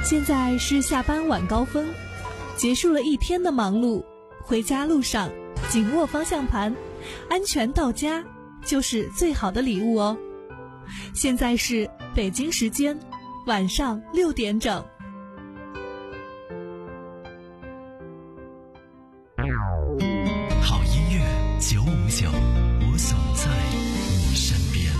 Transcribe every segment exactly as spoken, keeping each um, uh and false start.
现在是下班晚高峰，结束了一天的忙碌，回家路上紧握方向盘，安全到家就是最好的礼物哦。现在是北京时间晚上六点整。 好音乐九五九，我总在你身边。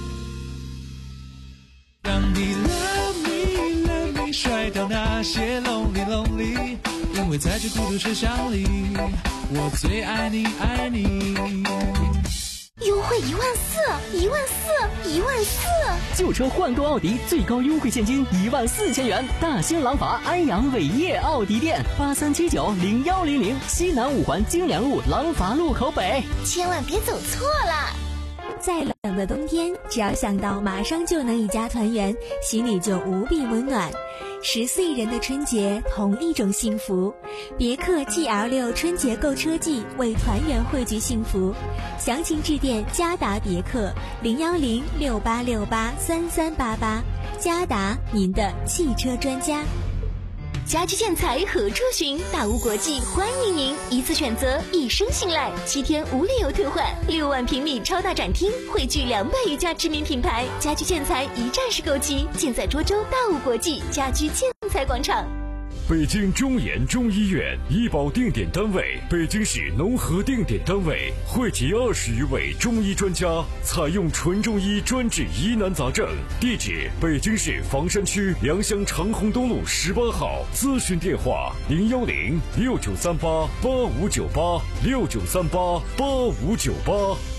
让你 love me love me 甩掉那些 lonely lonely， 因为在这孤独车厢里，我最爱你爱你。 优惠一万四，一万四，一万四！ 旧车换购奥迪最高优惠现金一万四千元。大兴廊坊安阳伟业奥迪店八三七九零幺零零，西南五环京良路廊坊路口北。 千万别走错了。 再冷的冬天，只要想到马上就能一家团圆，心里就无比温暖。十四亿人的春节，同一种幸福。别克 G L 六 春节购车季，为团圆汇聚幸福。详情致电嘉达别克零幺零六八六八三三八八。嘉达，您的汽车专家。 家居建材何处寻？大屋国际欢迎您，一次选择，一生信赖，七天无理由退换，六万平米超大展厅，汇聚两百余家知名品牌，家居建材一站式购齐，尽在涿州大屋国际家居建材广场。 北京中研中医院医保定点单位，北京市农合定点单位，汇集二十余位中医专家，采用纯中医专治疑难杂症。地址：北京市房山区良乡长虹东路十八号。咨询电话：零幺零六九三八八五九八六九三八八五九八。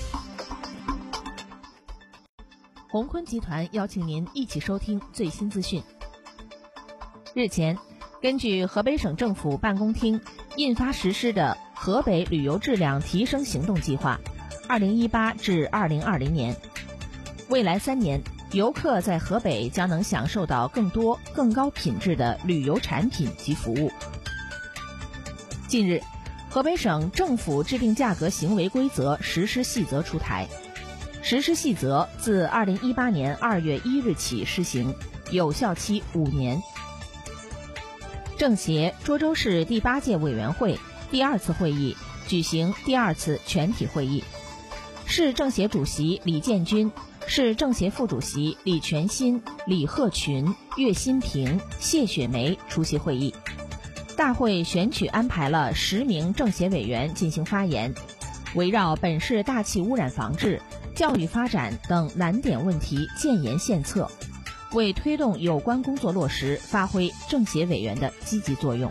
宏坤集团邀请您一起收听最新资讯。日前，根据河北省政府办公厅印发实施的河北旅游质量提升行动计划二零一八至二零二零年，未来三年，游客在河北将能享受到更多更高品质的旅游产品及服务。近日，河北省政府制定价格行为规则实施细则出台，实施细则自二零一八年二月一日起施行，有效期五年。政协涿州市第八届委员会第二次会议举行第二次全体会议，市政协主席李建军、市政协副主席李全新、李鹤群、岳新平、谢雪梅出席会议。大会选取安排了十名政协委员进行发言，围绕本市大气污染防治、教育发展等难点问题建言献策，为推动有关工作落实发挥政协委员的积极作用。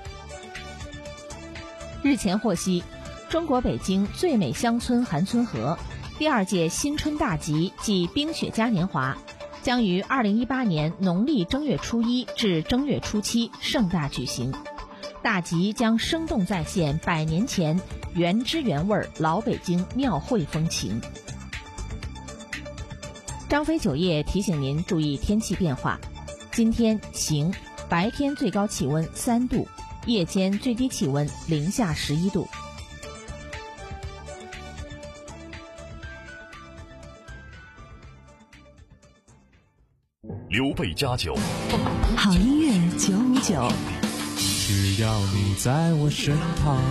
日前获悉，中国北京最美乡村韩村河第二届新春大集暨冰雪嘉年华将于二零一八年农历正月初一至正月初七盛大举行。大集将生动再现百年前原汁原味老北京庙会风情。张飞酒业提醒您注意天气变化，今天晴，白天最高气温三度，夜间最低气温零下十一度。 刘备家酒， 好音乐九五九， 只要你在我身旁。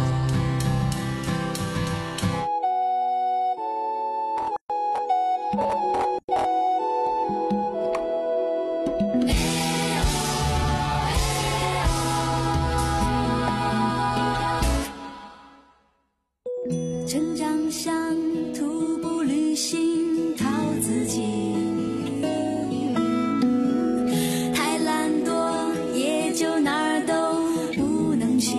成长像徒步旅行，靠自己。太懒惰，也就哪儿都不能去。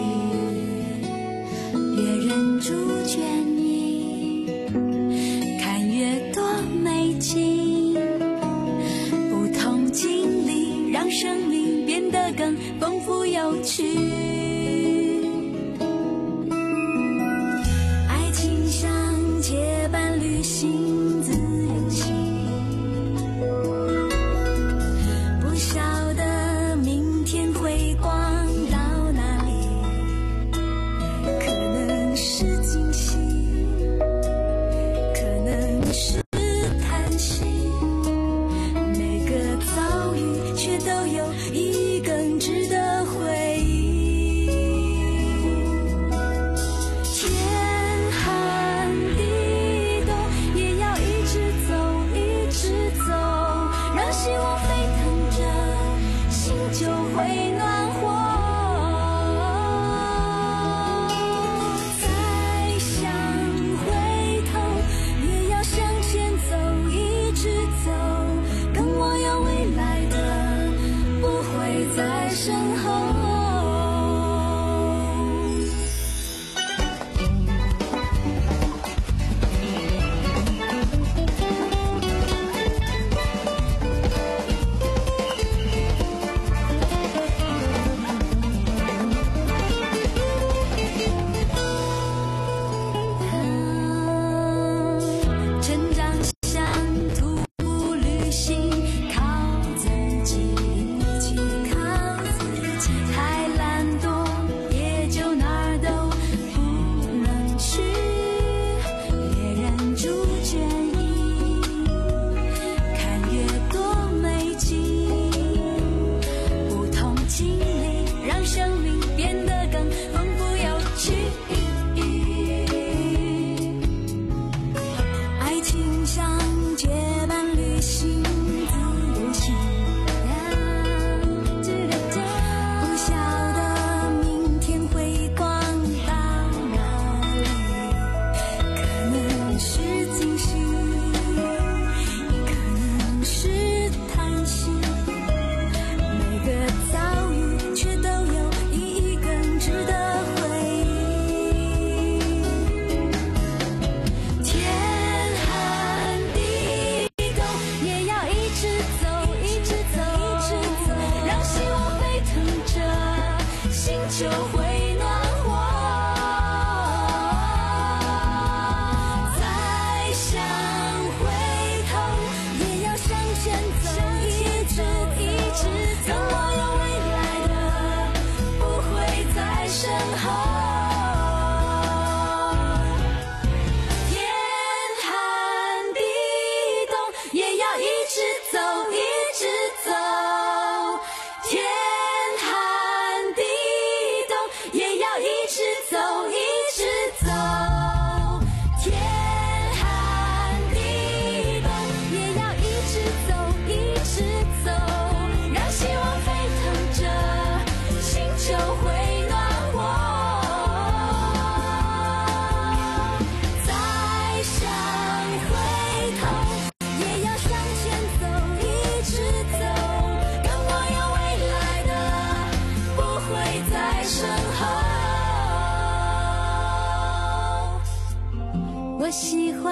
越忍住倦意，看越多美景。不同经历，让生命变得更丰富有趣。结伴旅行自由行，不晓得明天会逛到哪里，可能是惊喜，可能是叹息，每个遭遇却都有一更值得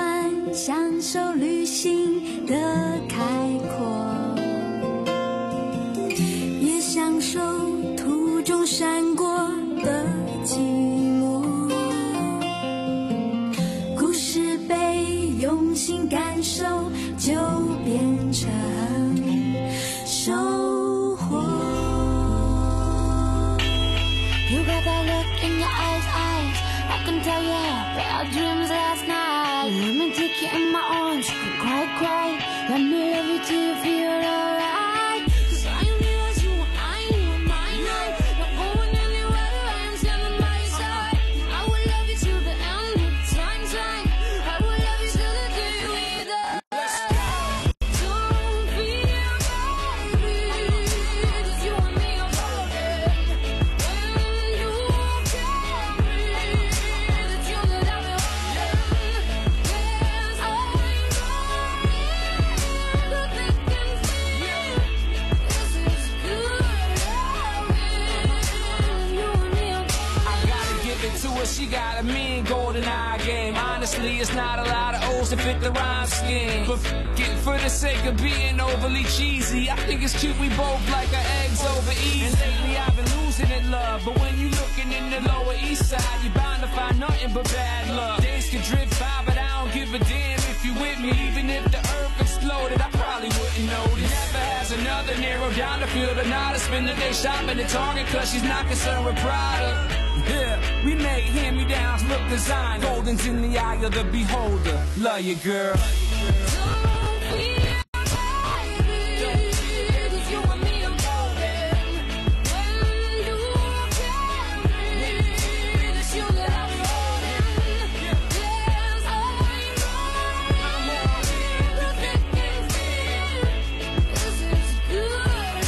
们享受旅行的开阔，也享受途中闪过的寂寞。故事被用心感受，就变成收获。You got that look in your eyes, eyes. I can tell you had bad dreams last night. Let me take you in my arms, you can cry, cry. Let me love you till you feel alright. Cause I am yours, you are mine, you are mine, mine. Not going anywhere, I am standing by your side. I will love you till the end of time, time. I will love you till the day we die. Don't feel baby, cause you and me are golden. When you carry the tune that I've been holding. Yes, I'm going the thick and thin. This is good loving. You and me are I golden. gotta give it to her, she got a mean golden eye game. Honestly, it's not a lot of O's that fit the rhyme scheme. But f it, for the sake of being overly cheesy, I think it's cute we both like our eggs over easy. And lately I've been losing it, love. But when you looking in the Lower East Side, you're bound to find nothing but bad luck. Days can drift by, but I don't give a damn if you with me. Even if the earth exploded, I probably wouldn't notice. Never has another narrow down the field or not to spend the day shopping at Target, cause she's not concerned with product. Yeah, we make hand-me-downs look designed. Golden's in the eye of the beholder. Love you, girl. Don't feel baby, cause you and me are golden. When you carry the tune that I've been holding. Yes, I'm going the thick and thin. This is good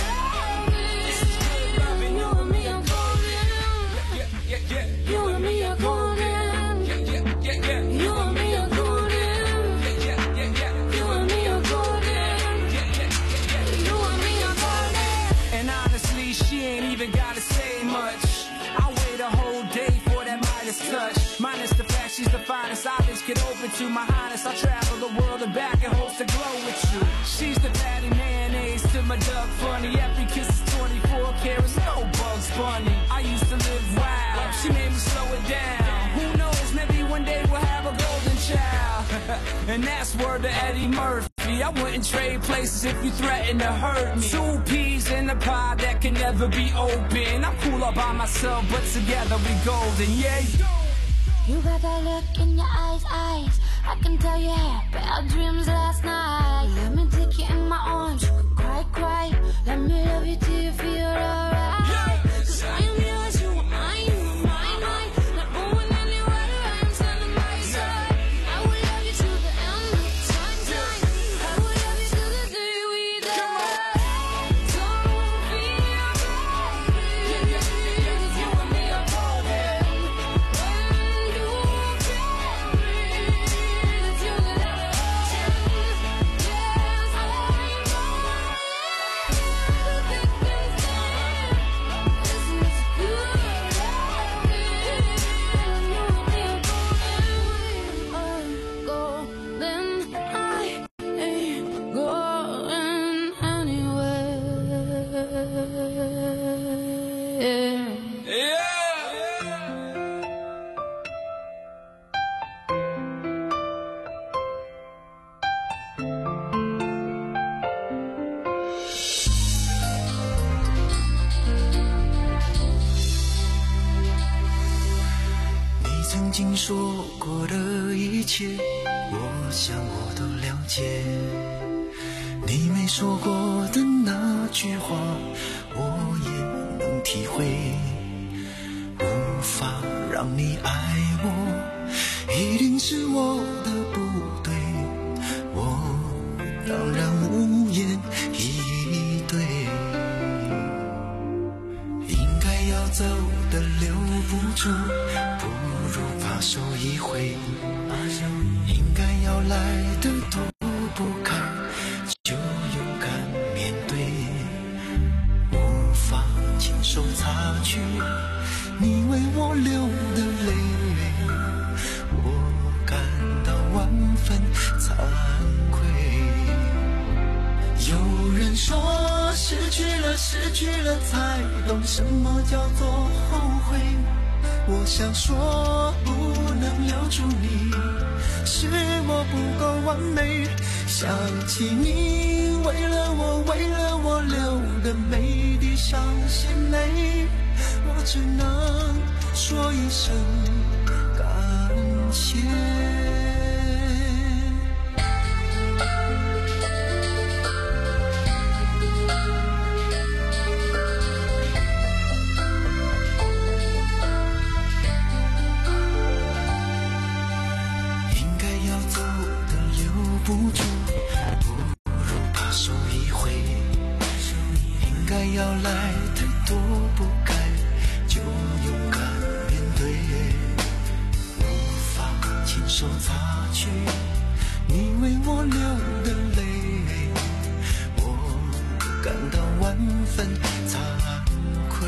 loving. You and me are golden. Yeah, yeah, yeah. You and me are golden. Yeah, yeah, yeah, yeah. You and me are golden. Yeah, yeah, yeah. You and me are golden. You and me are golden. And honestly, she ain't even gotta say much. I wait a whole day for that Midas touch. Minus the fact she's the finest eyelids get open to. My highness, I travel the world and back in hopes to glow with you. She's the patty mayonnaise to my Doug Funny. Every kiss is twenty-four carats, no Bugs Bunny. I used to live wild, she made me slow it down. Who knows, maybe one day we'll have a golden child. And that's word to Eddie Murphy. I wouldn't trade places if you threaten to hurt me. Two peas in a pie that can never be open. I'm cool all by myself, but together we golden, yeah. You got that look in your eyes, eyes. I can tell you had bad dreams last night. Let me take you in my arms, you can cry, cry. Let me love you till you feel alright. Cause I am yours, you are mine, you are mine, mine. Not going anywhere, I am standing by your side. I will love you till the end of time, time. I will love you till the day we die. Don't feel baby, cause you and me are golden. When you carry the tune that I've been holding. Yes, I'm 曾经说过的一切，我想我都了解。你没说过的那句话，我也能体会。无法让你爱我，一定是我的不对，我当然无言以对。应该要走的留不住，不如把手一挥，应该要来的躲不开，就勇敢面对，无法亲手擦去你为我流的泪，我感到万分惭愧。有人说失去了失去了才懂什么叫做后悔，我想说不能留住你，是我不够完美。想起你为了我为了我流的每滴伤心泪，我只能说一声感谢。要来太多不该就勇敢面对，无法亲手擦去你为我流的泪，我感到万分惭愧。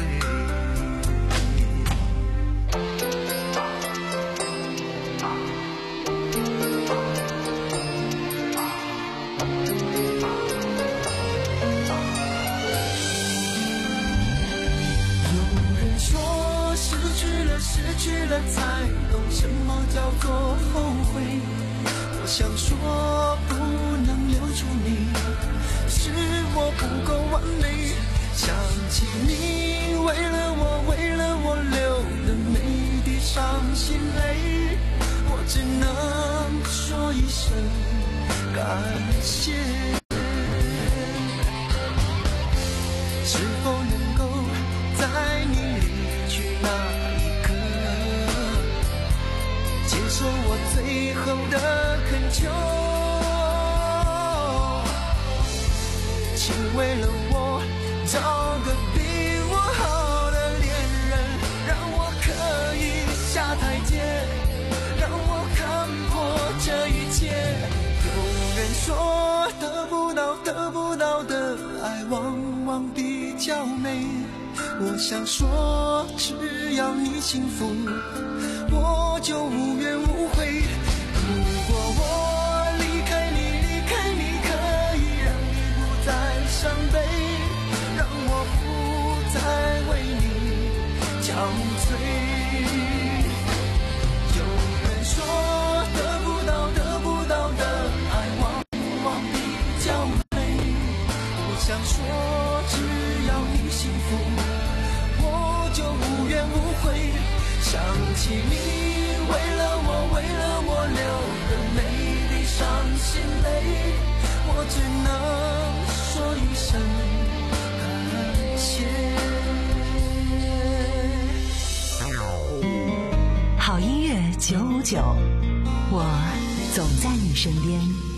失去了才懂什么叫做后悔，我想说不能留住你，是我不够完美。想起你为了我为了我流的每滴伤心泪，我只能说一声感谢。是否能够在你离去那接受我最后的恳求，请为了我找个比我好的恋人，让我可以下台阶，让我看破这一切。有人说得不到得不到的爱往往比较美，我想说只要你幸福我就无怨无悔。如果我离开你离开你可以让你不再伤悲，让我不再为你憔悴。有人说得不到得不到的爱往往比较美，我想说只要你幸福我就无怨无悔。想起你为了我为了我流的每滴伤心泪，我只能说一声感谢。 好音乐九五九，我总在你身边。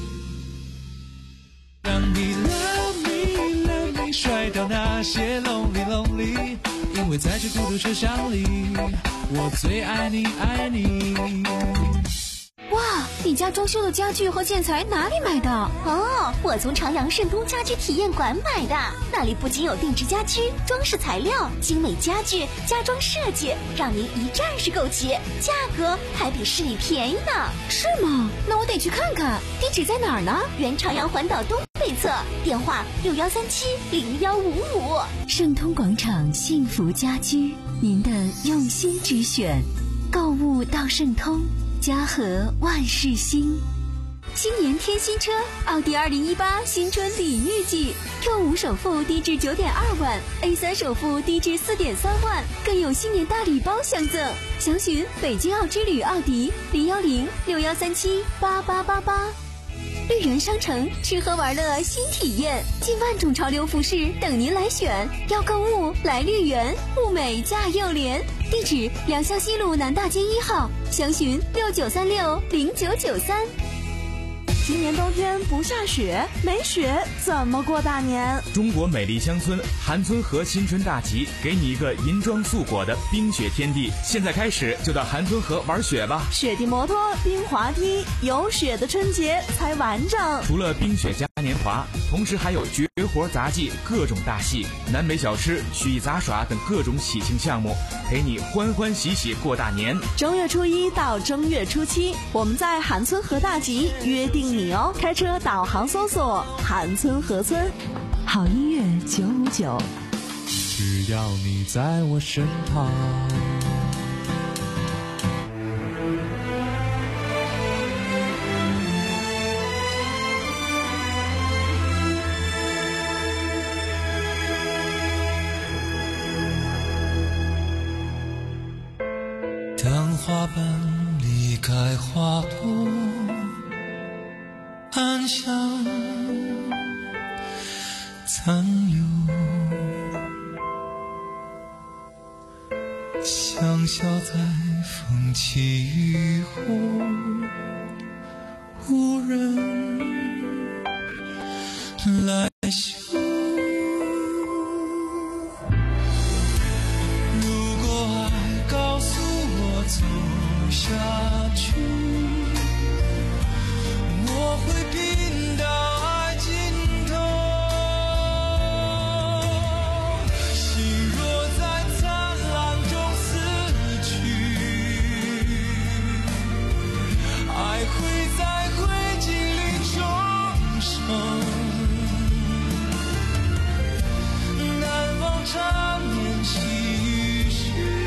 让你 love me love me 甩掉那些 lonely lonely， 因为在这孤独车厢里我最爱你爱你。 哇，你家装修的家具和建材哪里买的？哦，我从长阳盛通家居体验馆买的，那里不仅有定制家居、装饰材料、精美家具、家装设计，让您一站式购齐，价格还比市里便宜呢。是吗？那我得去看看。地址在哪儿呢？原长阳环岛东北侧，电话六幺三七零幺五五。 盛通广场幸福家居，您的用心之选，购物到盛通，家和万事兴。新年添新车，奥迪二零一八新春礼遇季 ，Q 五首付低至九点二万 ，A 三首付低至四点三万，更有新年大礼包相赠。详询北京奥之旅奥迪零幺零六幺三七八八八八。绿源商城，吃喝玩乐新体验，近万种潮流服饰等您来选。要购物来绿源，物美价又廉。地址：良乡西路南大街一号，详询六九三六零九九三。 今年冬天不下雪，没雪怎么过大年？ 中国美丽乡村韩村河新春大集，给你一个银装素裹的冰雪天地。现在开始就到韩村河玩雪吧！ 雪地摩托、冰滑梯，有雪的春节才完整。 除了冰雪加年华，同时还有绝活杂技、各种大戏、南北小吃、曲艺杂耍等各种喜庆项目，陪你欢欢喜喜过大年。 正月初一到正月初七，我们在韩村河大集约定你哦！开车导航搜索韩村河村， 好音乐九五九， 只要你在我身旁。 当花瓣离开花朵，暗香残留，香消在风起雨后，无人来嗅。走下去，我会拼到爱尽头。心若在灿烂中死去，爱会在灰烬里重生。难忘缠绵细雨时，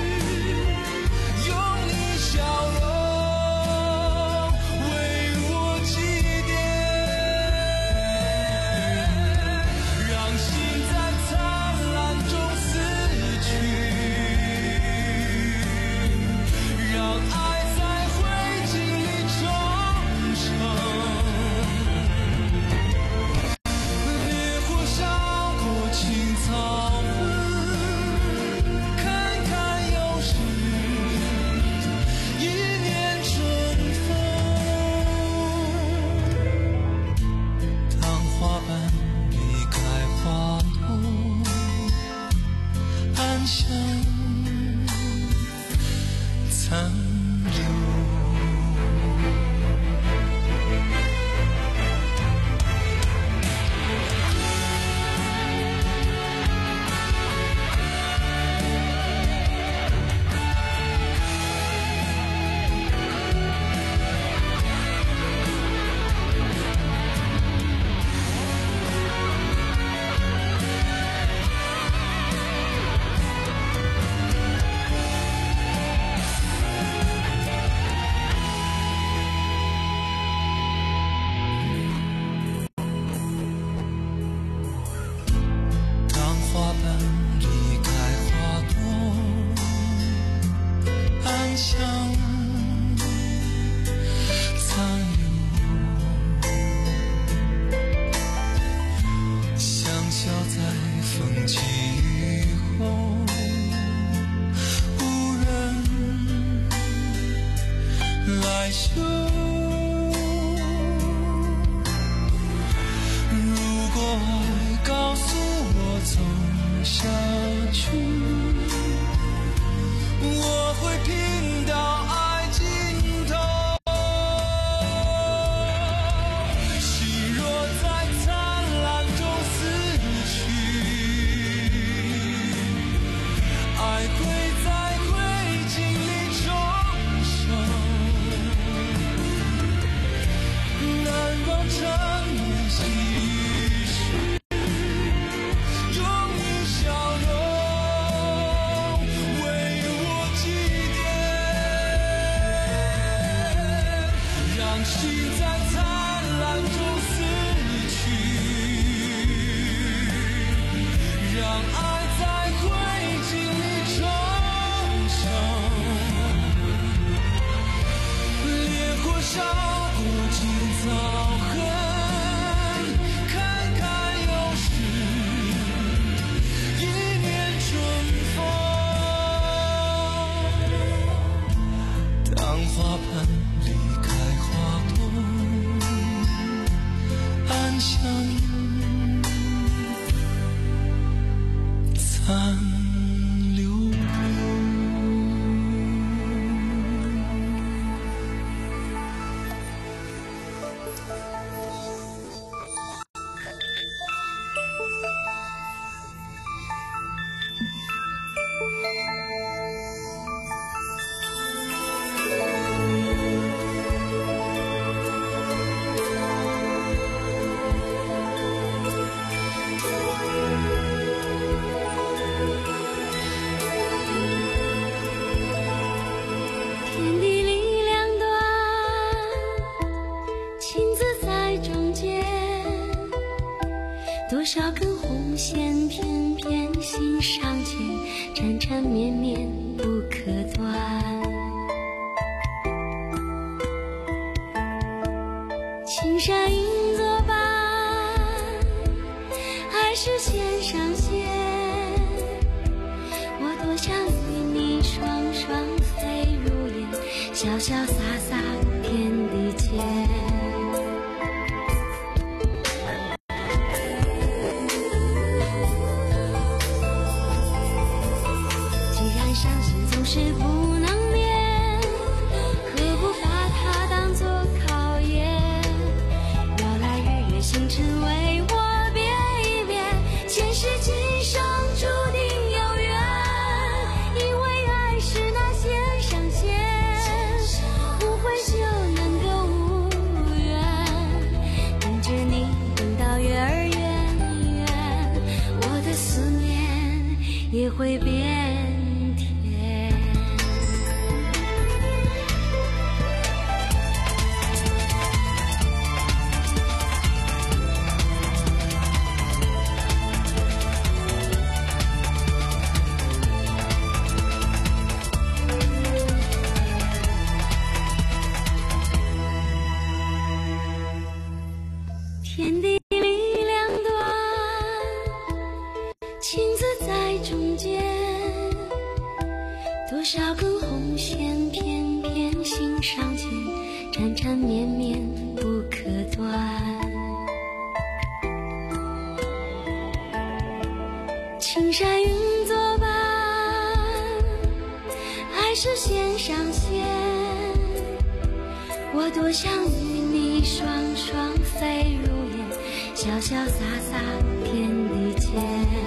笑容为我祭奠，让心在灿烂中死去，让爱在灰烬里重生。烈火烧过青草痕，看看又是一年春风。当花瓣离开花朵，暗香残留。 绵绵不可断。青山云作伴，还是线上线？我多想与你双双飞入眼，潇潇洒洒天地间。是不能练，何不把它当作考验？绕来日月星辰为我变一变，前世今生注定有缘，因为爱是那线上线，不会就能够无缘。等着你，等到月儿圆圆，我的思念也会变。天地里两端，情字在中间，多少根红线偏偏心上牵，缠缠绵绵不可断。青山云作伴，还是线上线？我多想与你双双飞入眼，潇潇洒洒天地间。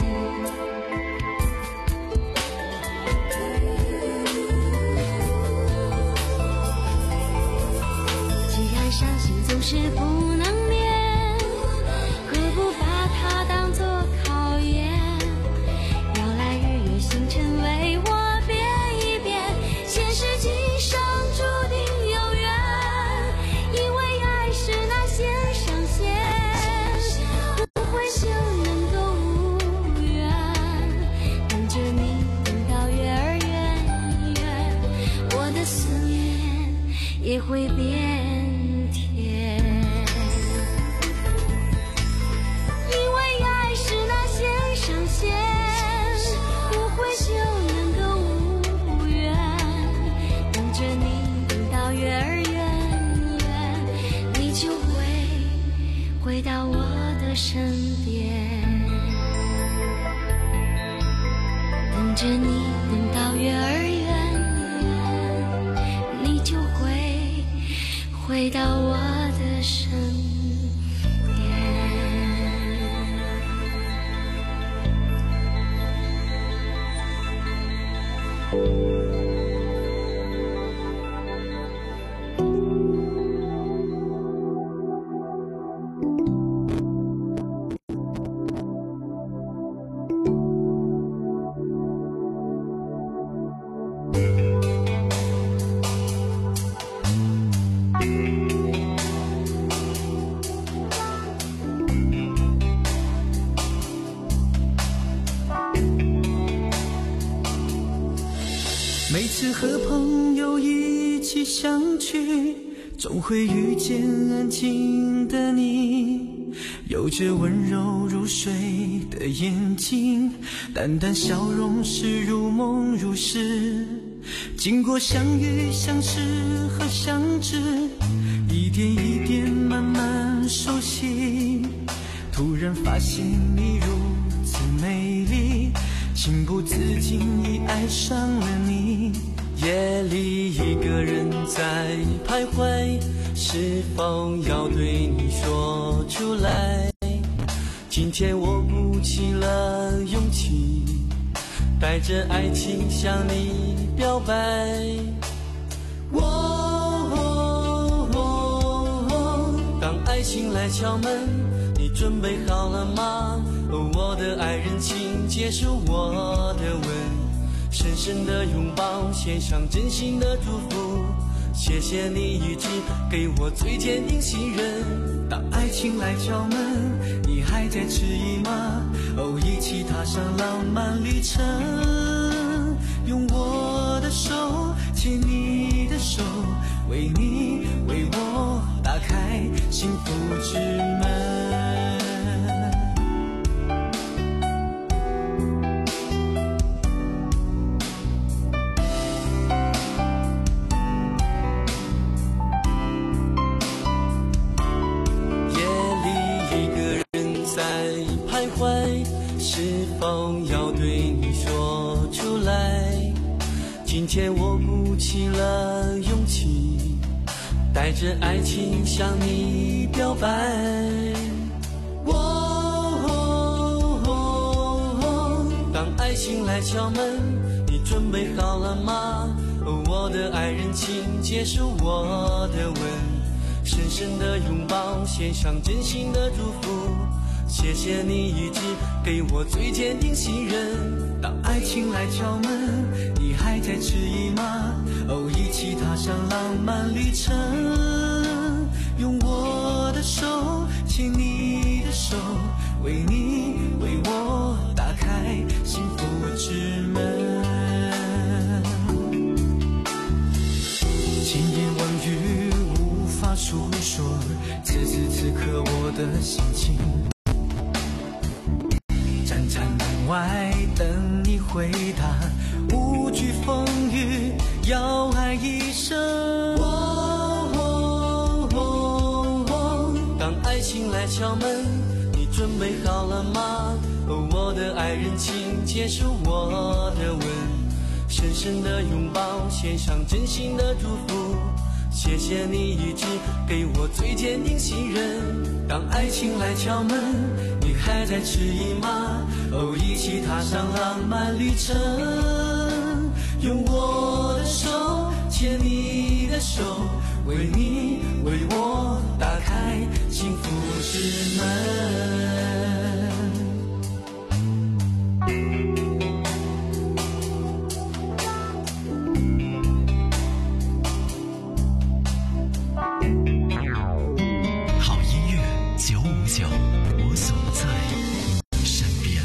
既然伤心总是不能免，何不把它当作考验？绕来日月星辰为我变一变，前世今生注定有缘，因为爱是那线上线，不会就能够无缘。等着你，等到月儿圆圆，我的思念也会变甜。因为爱是那线上线，不会就能够无缘。等着你，等到月儿圆圆，你就会回到我的身边。等着你，等到月儿圆圆，你就会回到我的身边。 每次和朋友一起相聚，总会遇见安静的你，有着温柔如水的眼睛，淡淡笑容是如梦如诗。经过相遇相识和相知，一点一点慢慢熟悉，突然发现你如此美丽，情不自禁已爱上了你。夜里一个人在徘徊，是否要对你说出来？今天我鼓起了勇气，带着爱情向你表白。哦哦哦哦，当爱情来敲门，你准备好了吗？哦，我的爱人，请接受我的吻，深深的拥抱，献上真心的祝福。谢谢你一直给我最坚定信任。当爱情来敲门，你还在迟疑吗？哦，一起踏上浪漫旅程。 用我的手牵你的手，为你为我打开幸福之门。是否要对你说出来？今天我鼓起了勇气，带着爱情向你表白。哦哦哦，当爱情来敲门，你准备好了吗？哦，我的爱人，请接受我的吻，深深的拥抱，献上真心的祝福。谢谢你一直给我最坚定信任。当爱情来敲门，你还在迟疑吗？哦，一起踏上浪漫旅程，用我的手牵你的手，为你为我打开幸福之门。千言万语无法诉说，此时此刻我的心情，外等你回答，无惧风雨，要爱一生。哦哦哦，当爱情来敲门，你准备好了吗？哦，我的爱人，请接受我的吻，深深的拥抱，献上真心的祝福。谢谢你一直给我最坚定信任。当爱情来敲门，你还在迟疑吗？哦，一起踏上浪漫旅程，用我的手牵你的手，为你为我打开幸福之门。 我总在你身边。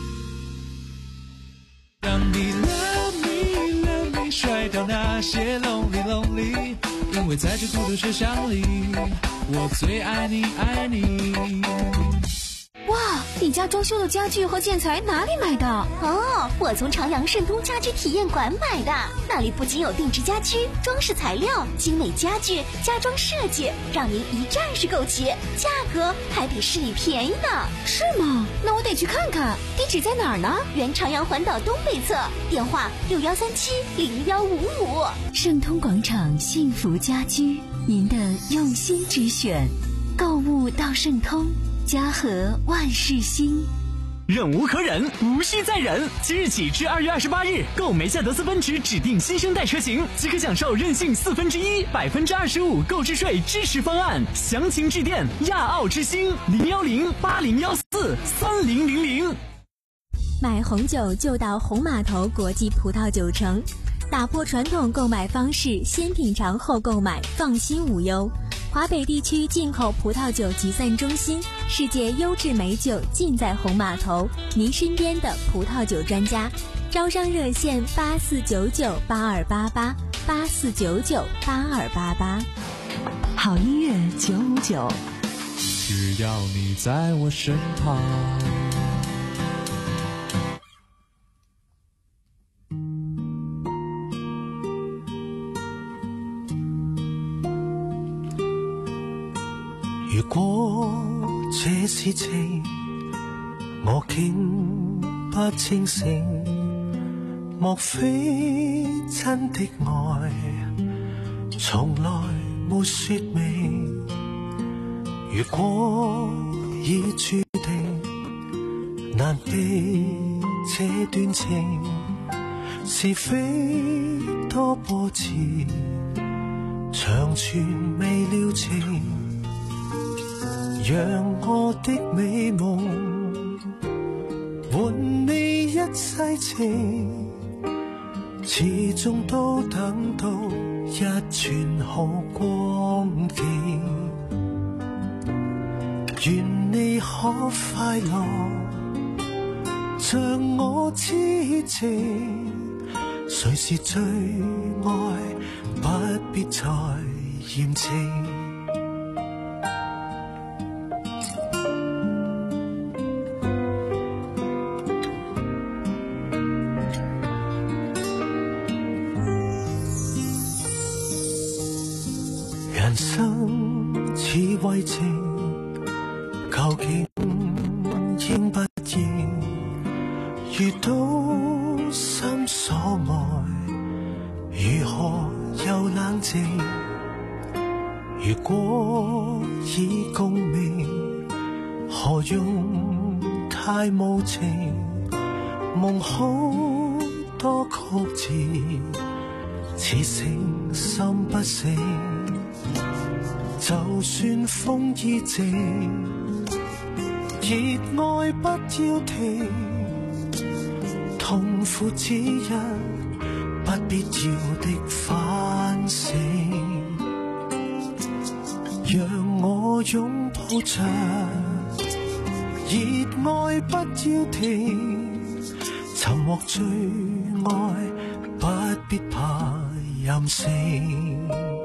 让你 love me love me 甩掉那些 lonely lonely， 因为在这孤独车厢里，我最爱你爱你。 哇，你家装修的家具和建材哪里买的？ 哦，我从朝阳盛通家居体验馆买的，那里不仅有定制家居、装饰材料、精美家具、家装设计，让您一站式购齐，价格还比市里便宜呢。 是吗？那我得去看看，地址在哪儿呢？ 原朝阳环岛东北侧，电话六幺三七零幺五五。 盛通广场幸福家居，您的用心之选，购物到盛通。家和万事兴， 忍无可忍，无需再忍。即日起至二月二十八日，购梅赛德斯奔驰指定新生代车型，即可享受任性四分之一、百分之二十五购置税支持方案。详情致电亚奥之星零幺零八零幺四三零零零。 买红酒就到红码头国际葡萄酒城，打破传统购买方式，先品尝后购买，放心无忧。华北地区进口葡萄酒集散中心，世界优质美酒尽在红码头，您身边的葡萄酒专家。招商热线八四九九八二八八八四九九八二八八。 好音乐九五九， 只要你在我身旁。 如果這是情，我竟不清醒，莫非真的愛從來沒說明？如果已注定難避這段情，是非多波折，長存未了情。讓我的美夢換你一世情，始終都等到一串好光景。願你可快樂，像我痴情， 谁是最爱，不必再厌弃。人生似慰情，究竟應不應？遇到心所愛，如何又冷靜？如果已共鳴，何用太無情？夢好多曲折，似醒心不醒。就算風已靜，熱愛不要停，痛苦只因不必要的反省。讓我擁抱着，熱愛不要停，尋獲最愛不必怕任性。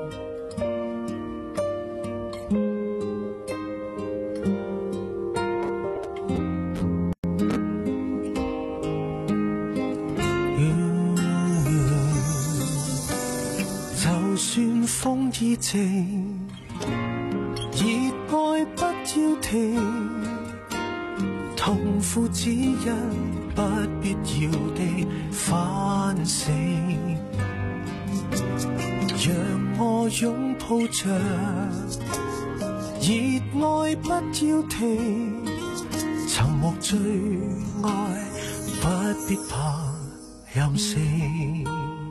風已靜，熱愛不要停，痛苦只因不必要的反省。讓我擁抱着，熱愛不要停，尋獲最愛不必怕任性。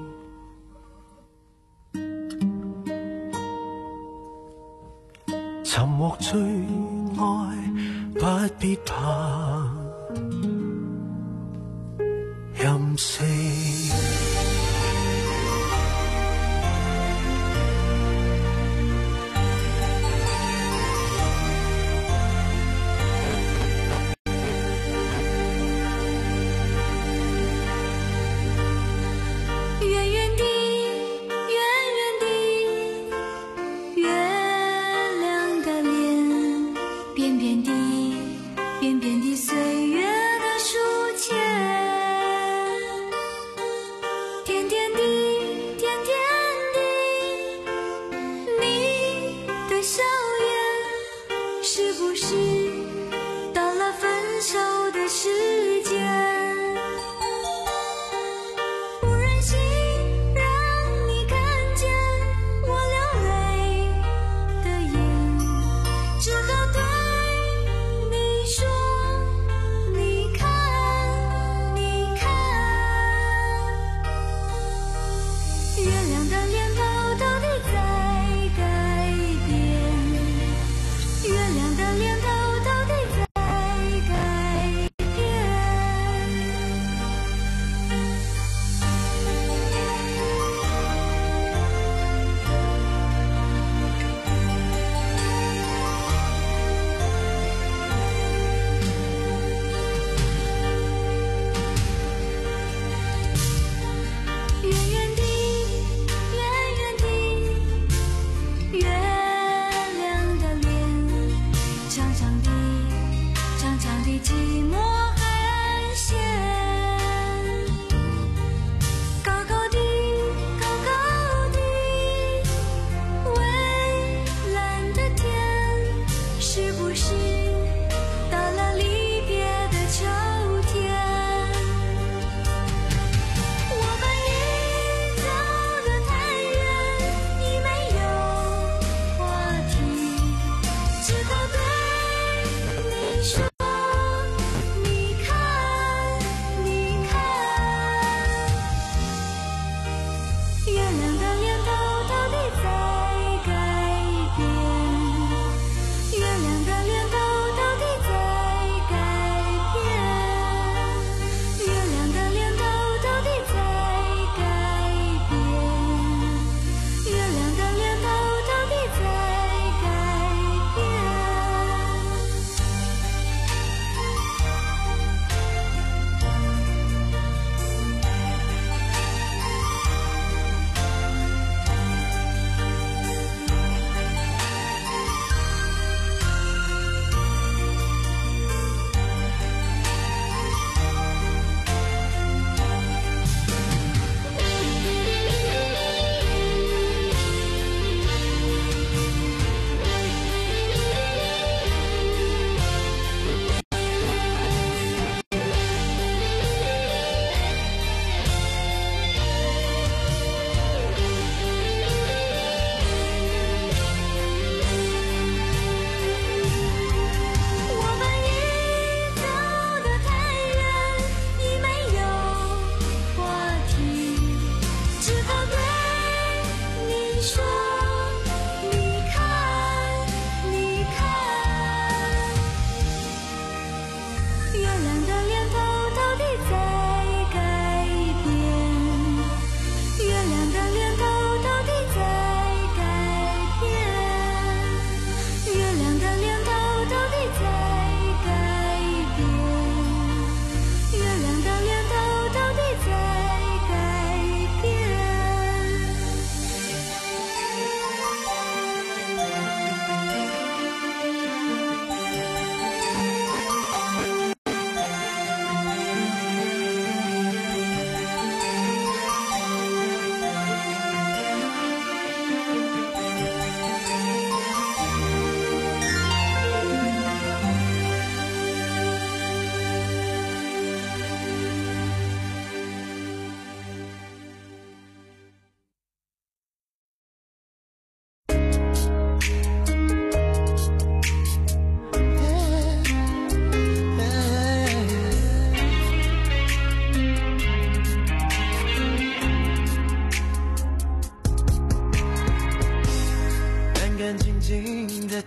尋獲最愛不必怕任性。 直到对你说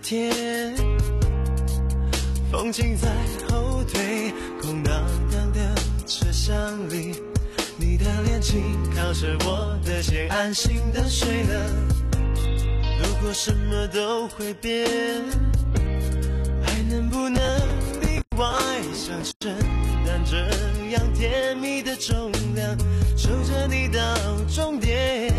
天，风景在后退，空荡荡的车厢里，你的脸轻靠着我的肩，安心的睡了。如果什么都会变，还能不能例外？想承担这样甜蜜的重量，守着你到终点。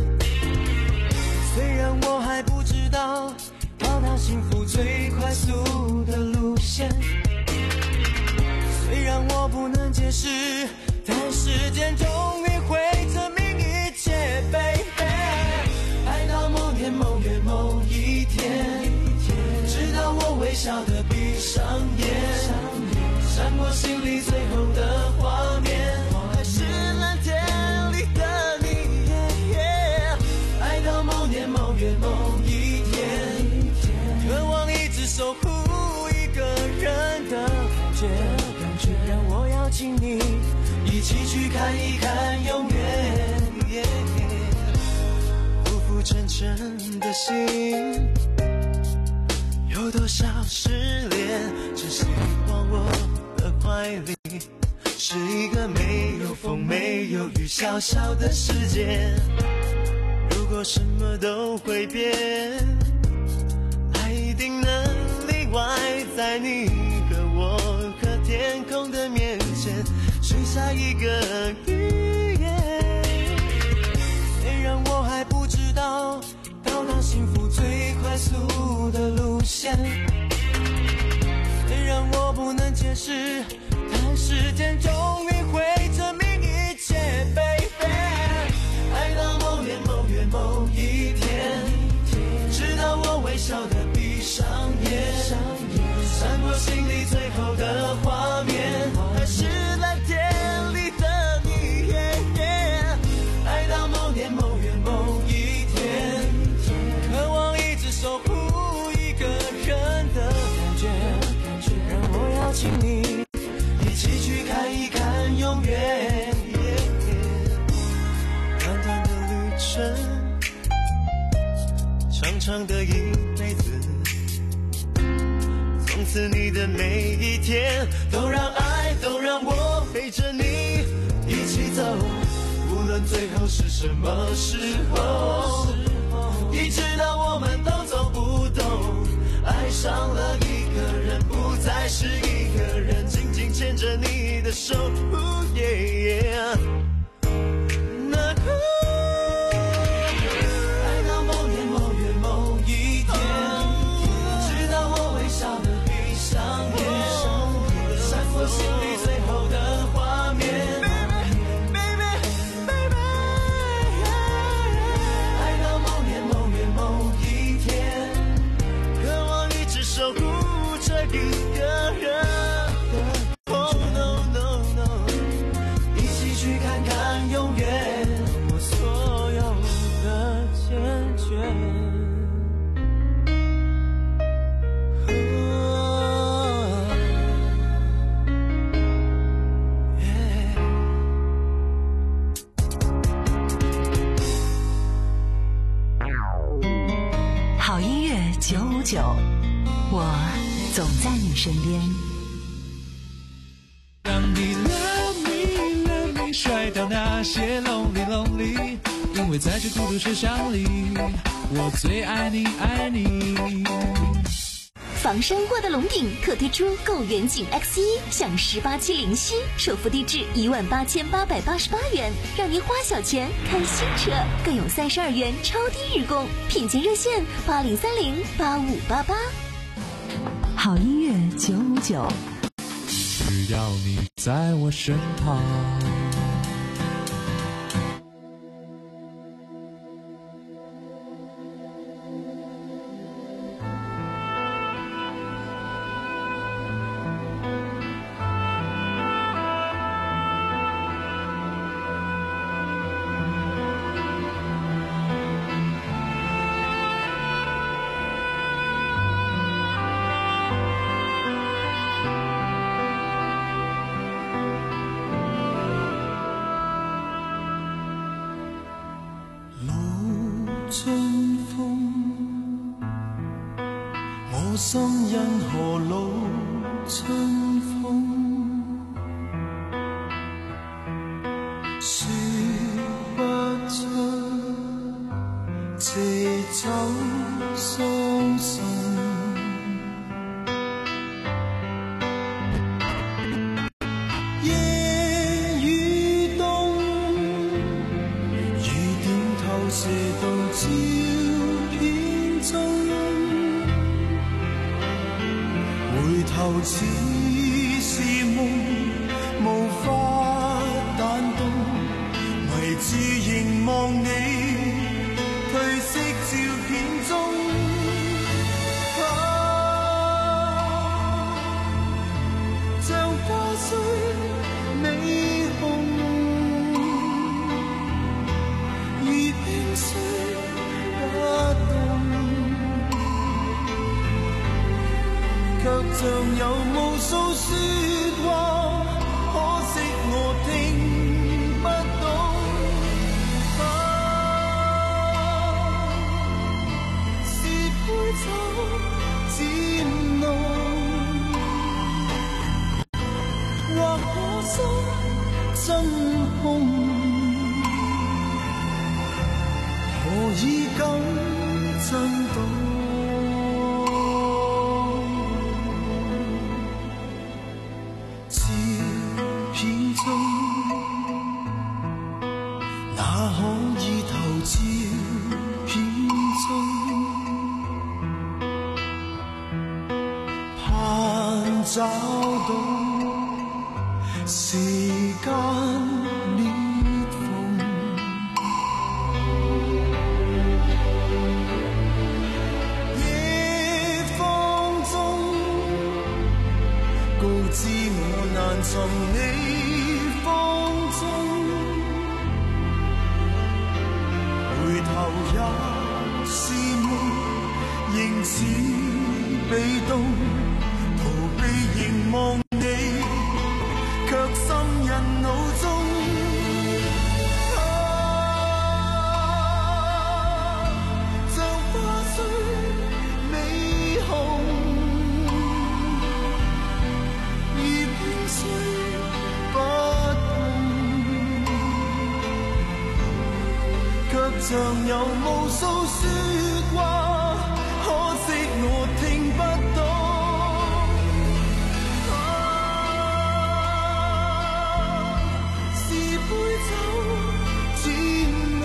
虽然我还不知道到达幸福最快速的路线，虽然我不能解释，但时间终于会证明一切 baby。 爱到某天某月某一天，直到我微笑的闭上眼，闪过心里最后的画面，还是蓝天里的你。爱到某年某月某一天，渴望一直守护一个人的感觉，感觉让我邀请你一起去看一看永远。浮浮沉沉的心，有多少失恋，只希望我的怀里是一个没有风没有雨小小的世界。如果什么都会变，爱一定能例外，在你和我和天空的面前许下一个预言。虽然我还不知道到达幸福最快速的路线，虽然我不能解释，但时间终于会证明一切 baby。 爱到某年某月某一天，直到我微笑的闭上眼，闪过心里最后的画面，还是蓝天里的你。爱到某年某月某一天，渴望一直守护一个人的感觉，感觉让我邀请你一起去看一看永远。短短的旅程，长长的一辈子，从此你的每一天都让爱，都让我陪着你一起走，无论最后是什么时候，一直到我们都走不动，爱上了一个人，不再是一个人，紧紧牵着你的手、哦、yeah, yeah。 那爱到某年某月某一天，直到我微笑的闭上眼，闪过心里最后的画面， baby baby baby。 爱到某年某月某一天，渴望一直守护着一个人。Oh no no no， 一起去看看永远，我所有的坚决。 好音乐九五九，我总在你身边。 让你 love me love me 甩掉那些 lonely lonely， 因为在这孤独车厢里，我最爱你爱你。 房山沃德龙顶特推出购远景 X 一 享十八期零息，首付低至一万八千八百八十八元，让您花小钱看新车，更有三十二元超低日供，品鉴热线八零三零八五八八。 好音乐九五九， 只要你在我身旁。 我心因何老春风，说不出借酒伤心。夜雨冬，雨點透射到照片中，回頭似是夢，無法彈動，迷住凝望你褪色照片中。像花雖美紅，而冰雖不動，卻像有無數說話，可惜我聽不懂。啊，是杯酒漸濃，或我心真空，何以敢震動？照片中，哪可以投照片中？盼找到時間裂縫，夜風中告知我難從你風中，回頭也是夢，仍似被動，逃避凝望你，卻深印腦中。啊，像花雖美紅，而片雖不同，卻像有無數說話，可惜我聽不懂。杯酒漸濃，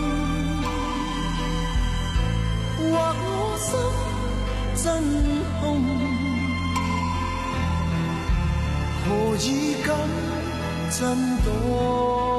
或我心真空，何以敢震動？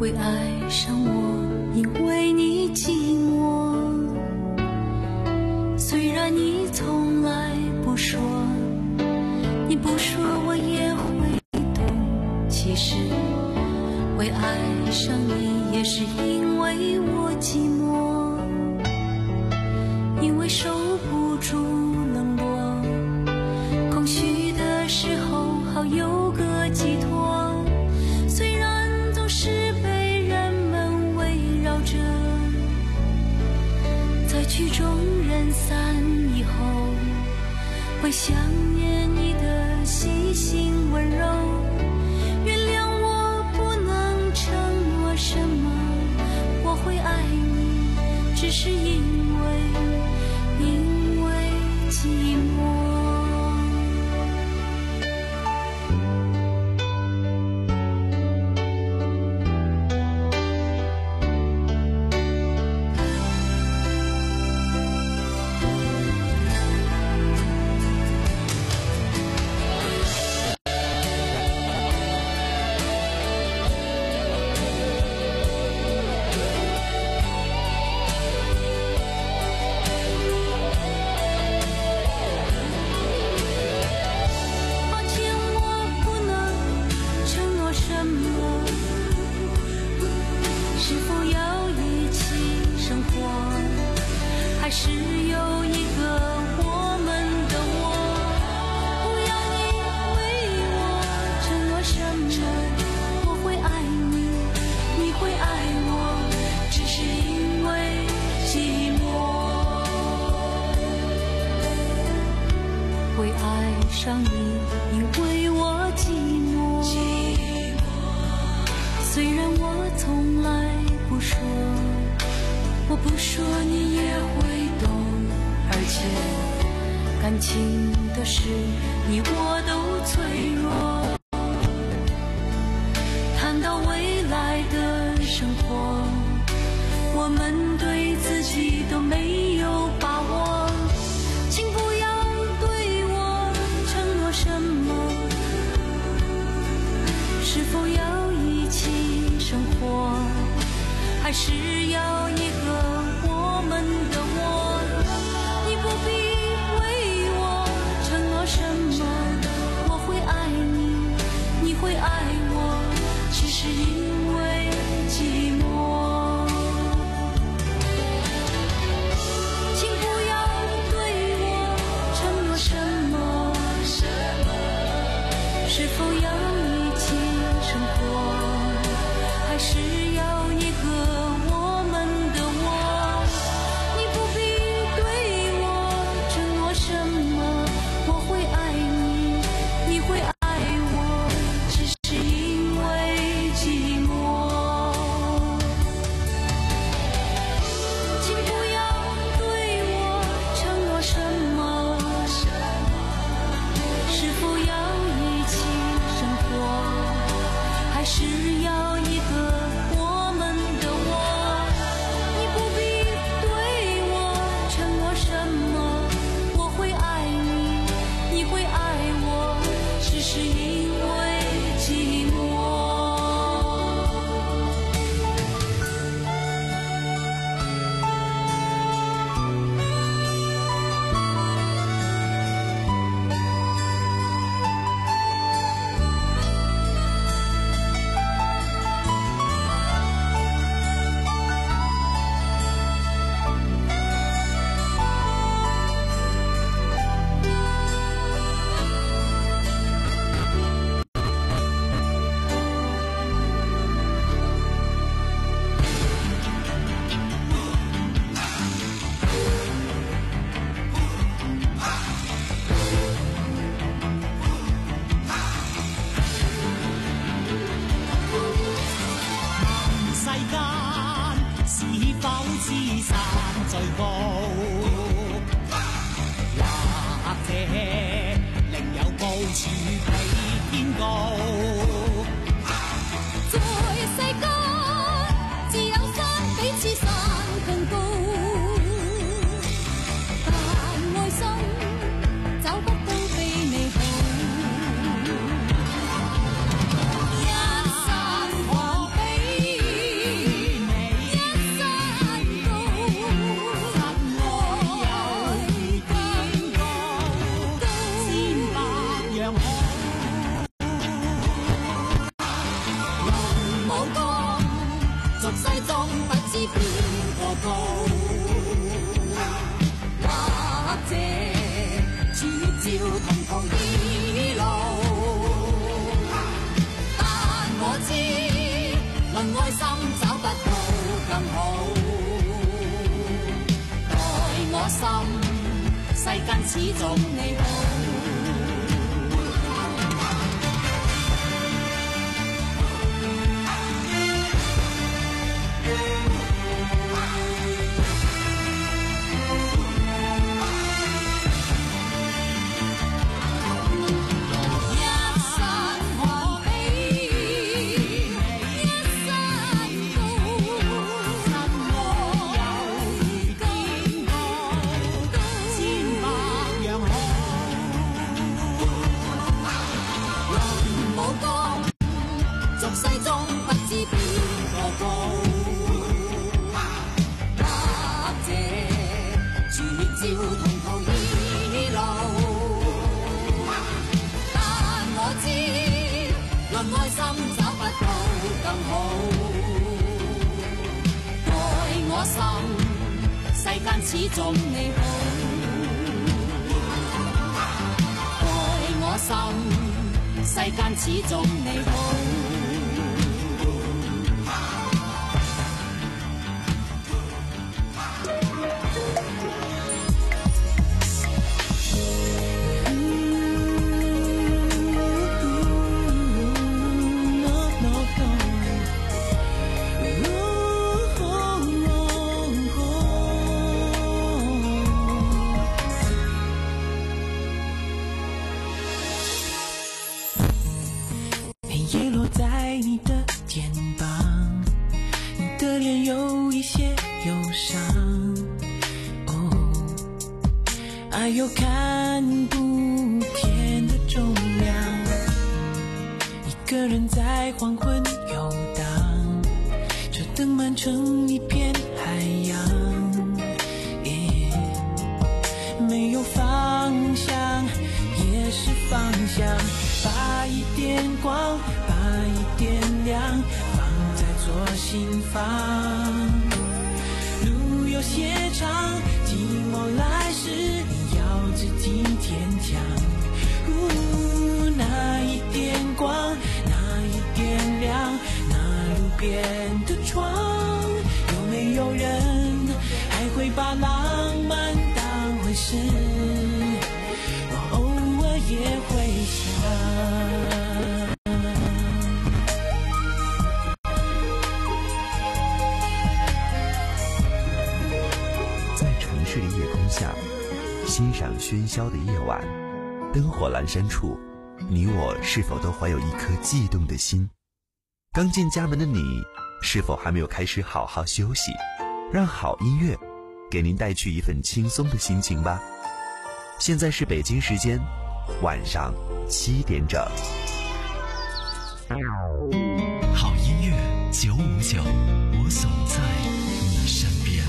会爱上我，因为你寂寞。虽然你从来不说，你不说我也会懂。其实会爱上你，也是因为我寂寞，因为受不住冷落，空虚的时候好有个寄托。虽然总是被人们围绕着，在曲终人散以后，会想念你的细心温柔。原谅我不能承诺什么，我会爱你，只是因为因为寂寞。还是有一个我们的我，不要你为我承诺什么，我会爱你，你会爱我，只是因为寂寞。会爱上你，因为我寂寞。虽然我从来不说，我不说你也会懂，而且感情的事你我都脆弱。谈到未来的生活，我们对自己都没有把握，请不要对我承诺什么，是否要一起生活，还是要一个我们的我。你不必为我承诺什么，我会爱你，你会爱我，只是因为寂寞。请不要对我承诺什么，是否要一起生活，还是要一个我们的我。你不必对我承诺什么，我会爱你，你会爱我，只是因为寂寞。请不要对我承诺什么，是否要一起生活，还是要一个我们的我。你不必对我承诺什么，我会爱你，你会爱我，只是因为寂寞。 世間是否只散在高，或者另有高處比天高？在世間只有山彼此山更高，但愛心找不到比你好。一山可比我心，世間始終你好。世間始終你好，愛我心，世間始終你好。 叶落在你的肩膀，你的脸有一些忧伤。哦，爱有看不见的重量，一个人在黄昏游荡，车灯满成一片海洋。耶，没有方向，也是方向。把一点光，把一点亮，放在左心房。路有些长，寂寞来时，你要自己坚强。呜，那一点光，那一点亮，那路边的窗，有没有人还会把浪漫当回事？我偶尔也会想。 在城市的夜空下，欣赏喧嚣的夜晚，灯火阑珊处，你我是否都怀有一颗悸动的心？刚进家门的你，是否还没有开始好好休息？让好音乐给您带去一份轻松的心情吧。现在是北京时间晚上七点整。 好音乐九五九，我总在你身边。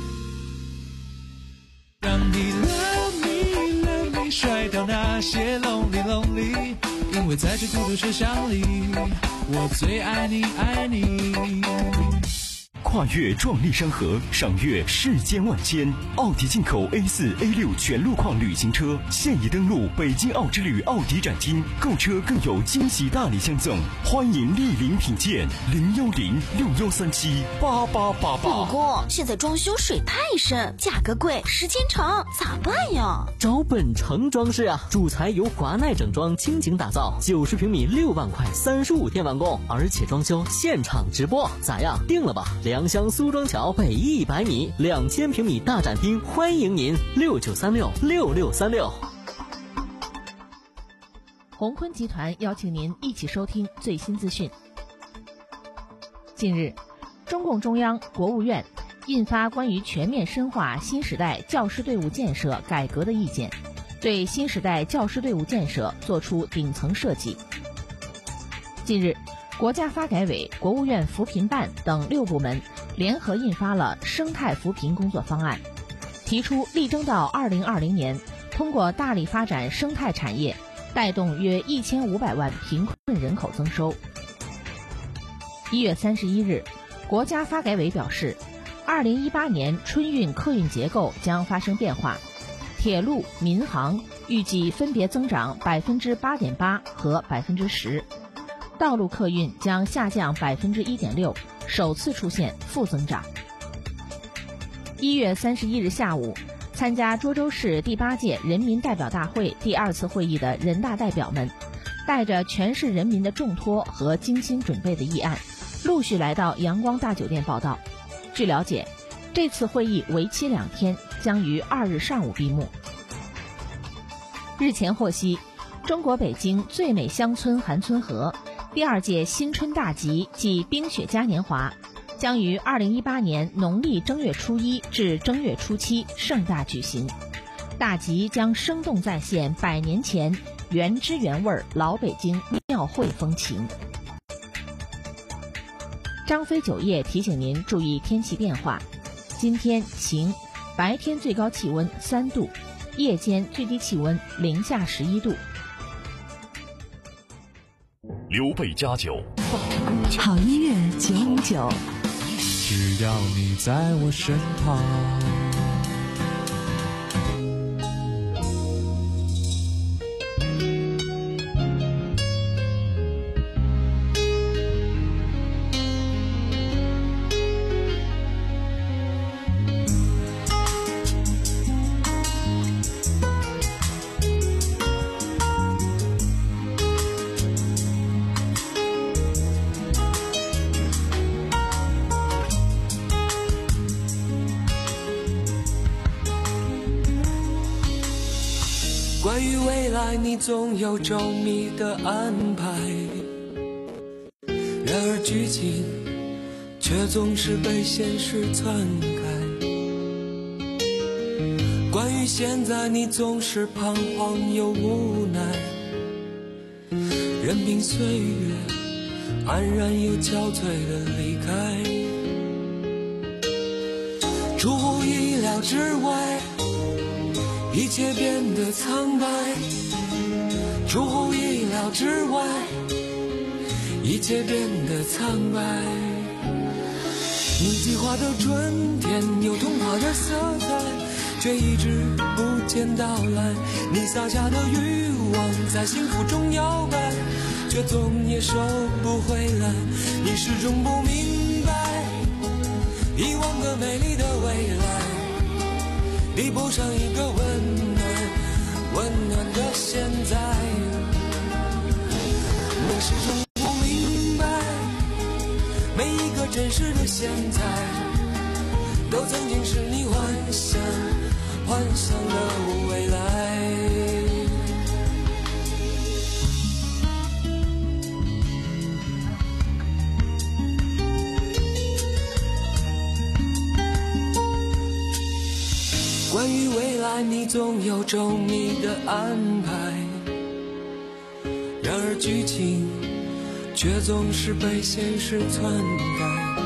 让你 love me love me 甩掉那些 lonely lonely， 因为在这孤独车厢里，我最爱你爱你。 跨越壮丽山河，赏月世间万千。奥迪进口 A 四 A 六 全路况旅行车现已登陆北京奥之旅奥迪展厅，购车更有惊喜大礼相赠，欢迎莅临品鉴。零幺零六幺三七八八八八。 老公，现在装修水太深，价格贵，时间长，咋办呀？ 找本城装饰啊，主材由华奈整装倾情打造，九十平米六万块，三十五天完工，而且装修现场直播，咋样？定了吧？良乡苏庄桥北一百米，两千平米大展厅，欢迎您六九三六六六三六。 宏坤集团邀请您一起收听最新资讯。近日，中共中央、国务院印发关于全面深化新时代教师队伍建设改革的意见，对新时代教师队伍建设作出顶层设计。近日，国家发改委、国务院扶贫办等六部门联合印发了生态扶贫工作方案，提出力争到二零二零年，通过大力发展生态产业，带动约一千五百万贫困人口增收。一月三十一日，国家发改委表示，二零一八年春运客运结构将发生变化，铁路、民航预计分别增长百分之八点八和百分之十。道路客运将下降百分之一点六，首次出现负增长。一月三十一日下午， 参加涿州市第八届人民代表大会第二次会议的人大代表们，带着全市人民的重托和精心准备的议案，陆续来到阳光大酒店报道。据了解，这次会议为期两天，将于二日上午闭幕。日前获悉，中国北京最美乡村韩村河第二届新春大集暨冰雪嘉年华将于二零一八年农历正月初一至正月初七盛大举行。大集将生动再现百年前原汁原味老北京庙会风情。张飞酒业提醒您注意天气变化，今天晴，白天最高气温三度，夜间最低气温零下十一度。 刘备佳酒， 好音乐九五九， 只要你在我身旁。 关于未来，你总有周密的安排，然而剧情却总是被现实篡改。关于现在，你总是彷徨又无奈，任凭岁月安然又憔悴的离开。出乎意料之外，一切变得苍白，出乎意料之外，一切变得苍白。你计划的春天有童话的色彩，却一直不见到来。你撒下的欲望在幸福中摇摆，却总也收不回来。你始终不明白，遗忘个美丽的未来，比不上一个温暖温暖的现在。你始终不明白，每一个真实的现在，都曾经是你幻想幻想的未来。关于未来，你总有周密的安排，然而剧情却总是被现实篡改。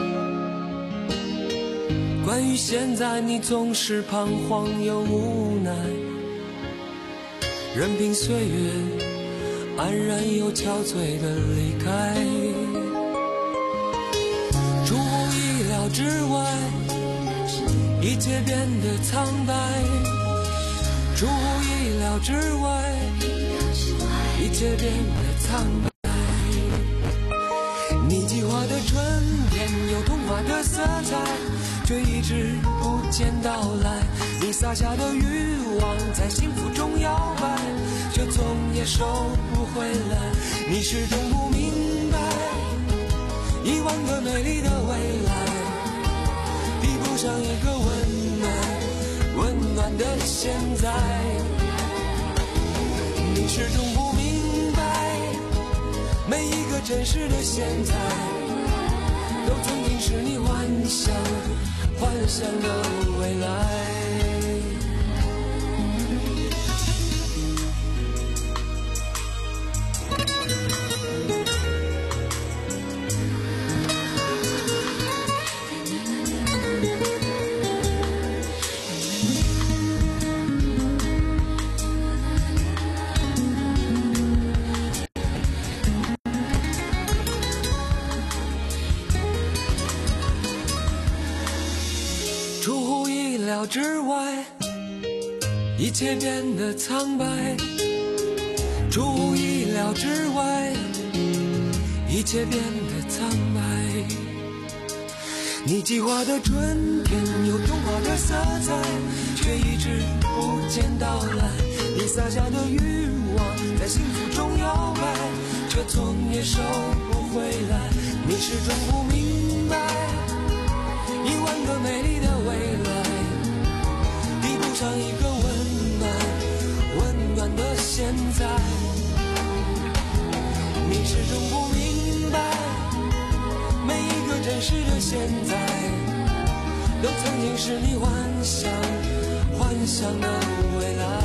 关于现在，你总是彷徨又无奈，任凭岁月安然又憔悴的离开。出乎意料之外，一切变得苍白，出乎意料之外，一切变得苍白。你计划的春天有童话的色彩，却一直不见到来。你撒下的欲望在幸福中摇摆，却总也收不回来。你始终不明白，一万个美丽的未来，比不上一个温暖温暖的现在。你始终不明白，每一个真实的现在，都曾经是你幻想幻想的未来。之外，一切变得苍白，出乎意料之外，一切变得苍白。 你计划的春天有童话的色彩，却一直不见到来。你撒下的欲望在幸福中摇摆，却总也收不回来。你始终不明白，一万个美丽的未来抵不上一个温暖温暖的现在。你始终不明白，每一个真实的现在都曾经是你幻想幻想的未来。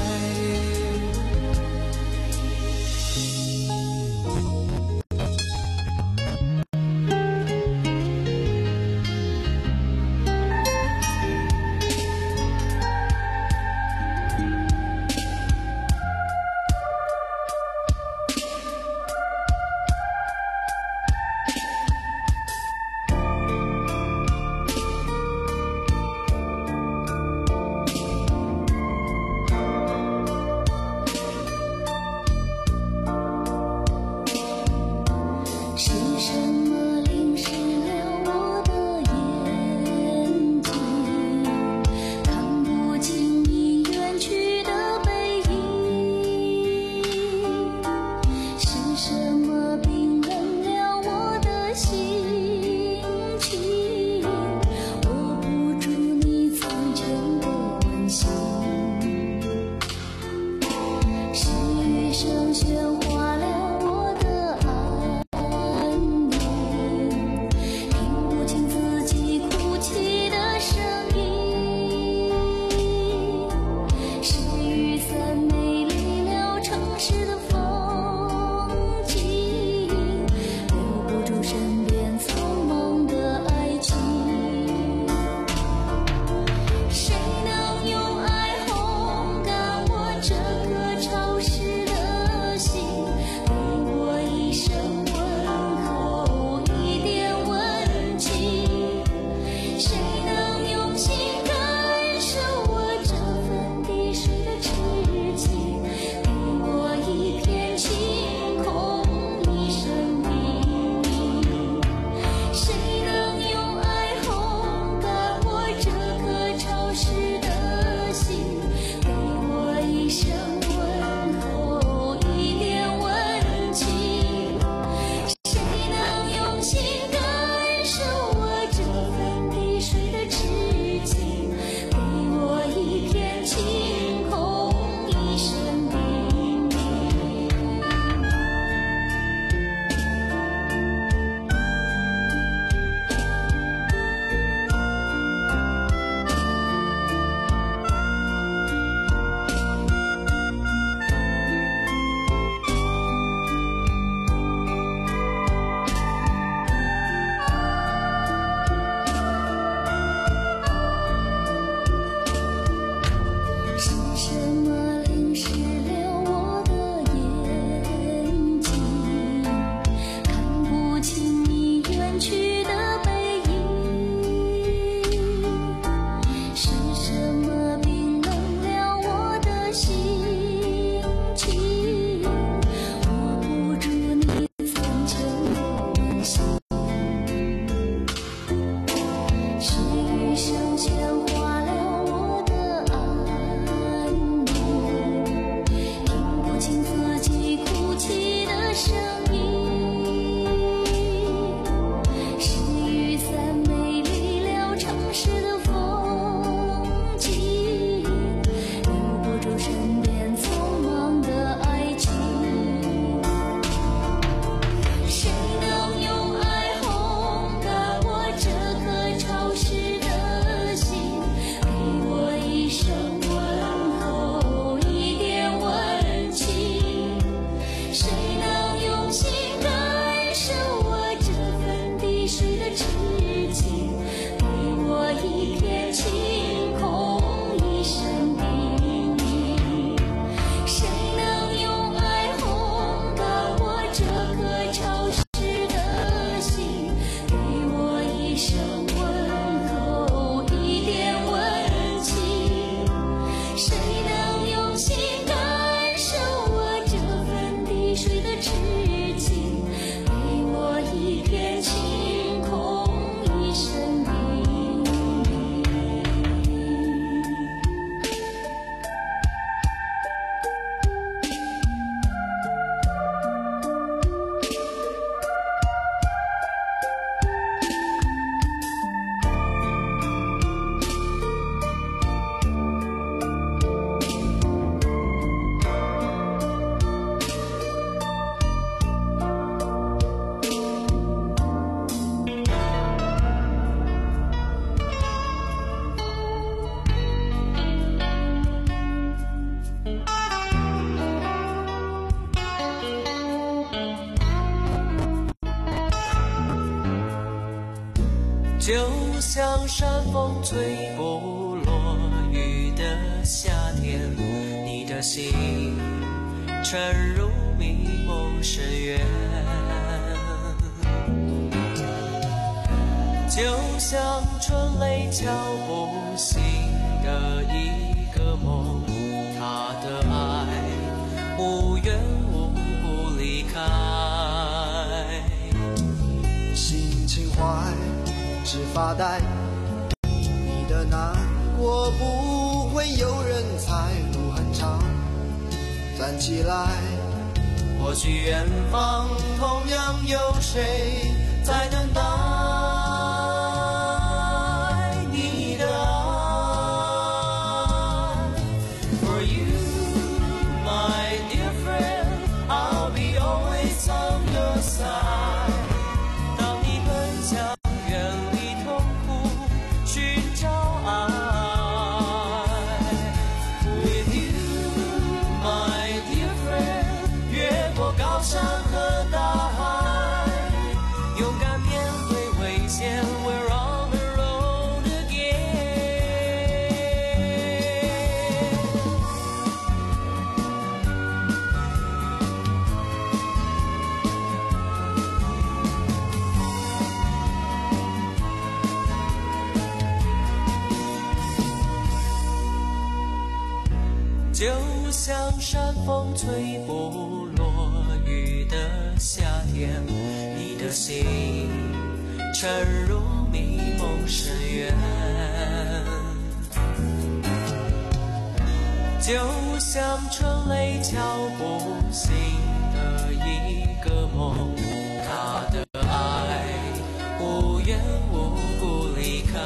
给我一片晴空，一生的就像山风吹不落雨的夏天，你的心沉入迷梦深渊，就像春雷敲不醒的一个梦，他的爱无缘无故离开， 心情坏只发呆，你的难过不会有人猜，路很长，站起来， 或许远方同样有谁在等待你的爱。 For you, my dear friend, I'll be always on your side。 当你很想远离痛苦，寻找爱。 With you, my dear friend， 越过高山和大海，勇敢面对危险 ，We're on the road again。 就像山风吹不落雨的夏天，你的心沉入迷梦深渊，就像春雷敲不醒的一个梦，他的爱无缘无故离开，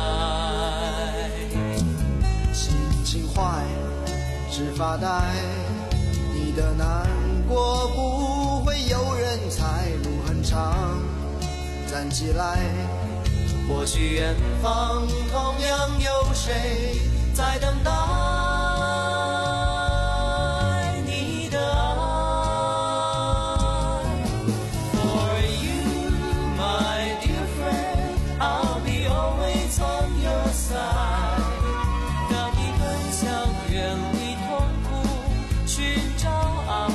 心情坏只发呆，你的难过不会有人猜，路很长，站起来， 或许远方同样有谁在等待你的爱。 For you, my dear friend, I'll be always on your side。 当你很想远离痛苦，寻找爱。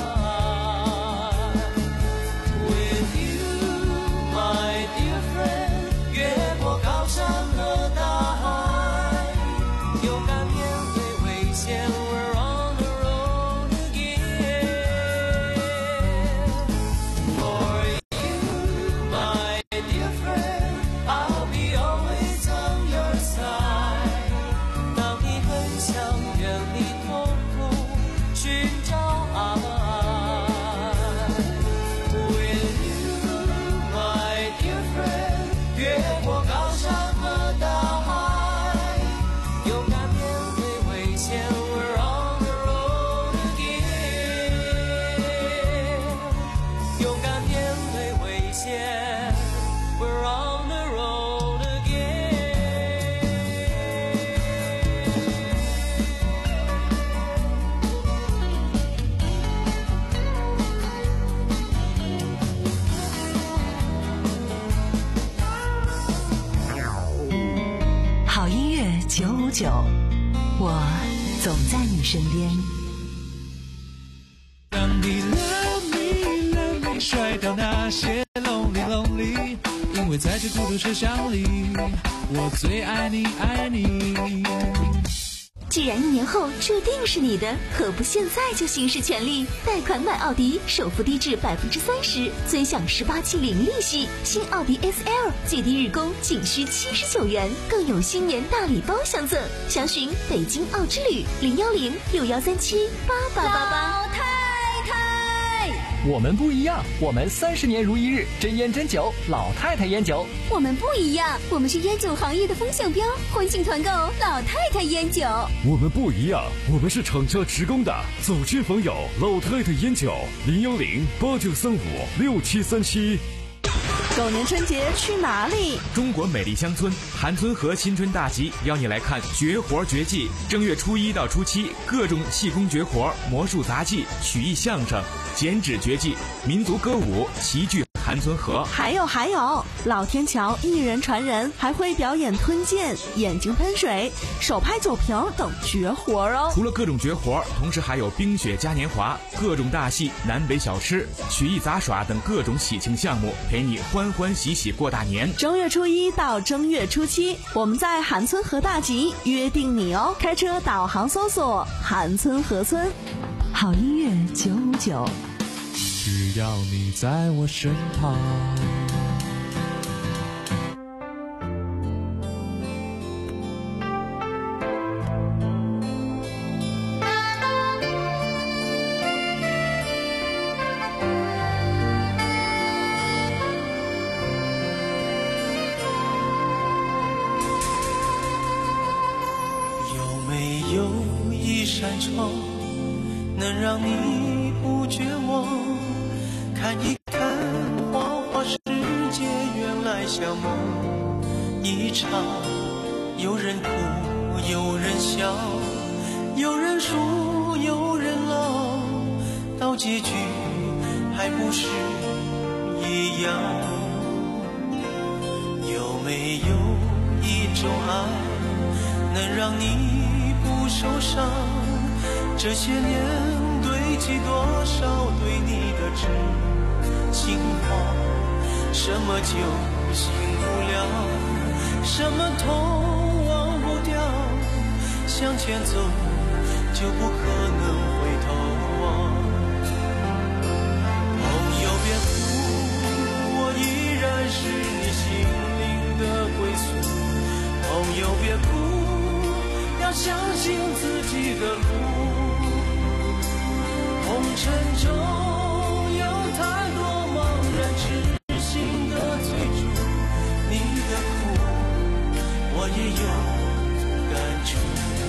With you, my dear friend， 越过高山和大海，勇敢面对危险 ，We're on the road again。 For you, my dear friend， I'll be always on your side。 当你很想远离痛苦，寻找爱。 With you, my dear friend， 越过高山和大海，勇敢面对危险 ，We're on the road again。 勇敢面对危险 ，We're on the road again。 好音乐九五九，我总在你身边。 当你 love me love me 甩掉那些 lonely lonely， 因为在这孤独车厢里，我最爱你爱你。 既然一年后注定是你的，何不现在就行使权利？贷款买奥迪，首付低至百分之三十，尊享十八期零利息。新奥迪 S L 最低日供仅需七十九元，更有新年大礼包相赠。详询北京奥之旅零幺零六幺三七八八八八。 太太，我们不一样，我们三十年如一日，真烟真酒，老太太烟酒。 我们不一样，我们是烟酒行业的风向标，欢庆团购老太太烟酒。 我们不一样，我们是厂家职工的，走亲访友，老太太烟酒，零幺零八九三五六七三七。 狗年春节去哪里？ 中国美丽乡村韩村河新春大集邀你来看绝活绝技。正月初一到初七，各种气功绝活、魔术杂技、曲艺相声、剪纸绝技、民族歌舞、齐聚韩韩村河。 还有还有，老天桥一人传人，还会表演吞剑、眼睛喷水、手拍酒瓶等绝活哦。 除了各种绝活，同时还有冰雪嘉年华、各种大戏、南北小吃、曲艺杂耍等各种喜庆项目，陪你欢欢喜喜过大年。 正月初一到正月初七，我们在韩村河大集约定你哦。开车导航搜索韩村河村。 好音乐九五九， 只要你在我身旁。 有没有一扇窗，能让你不绝望？看一看花花世界，原来像梦一场。有人哭，有人笑，有人输，有人老，到结局还不是一样。有没有一种爱，能让你不受伤？这些年堆积多少对你的痴情话，什么酒醒不了，什么痛忘不掉，向前走就不可能回头望。朋友别哭，我依然是你心灵的归宿。朋友别哭，要相信自己的路。红尘中有太多茫然痴心的追逐，你的苦我也有感触。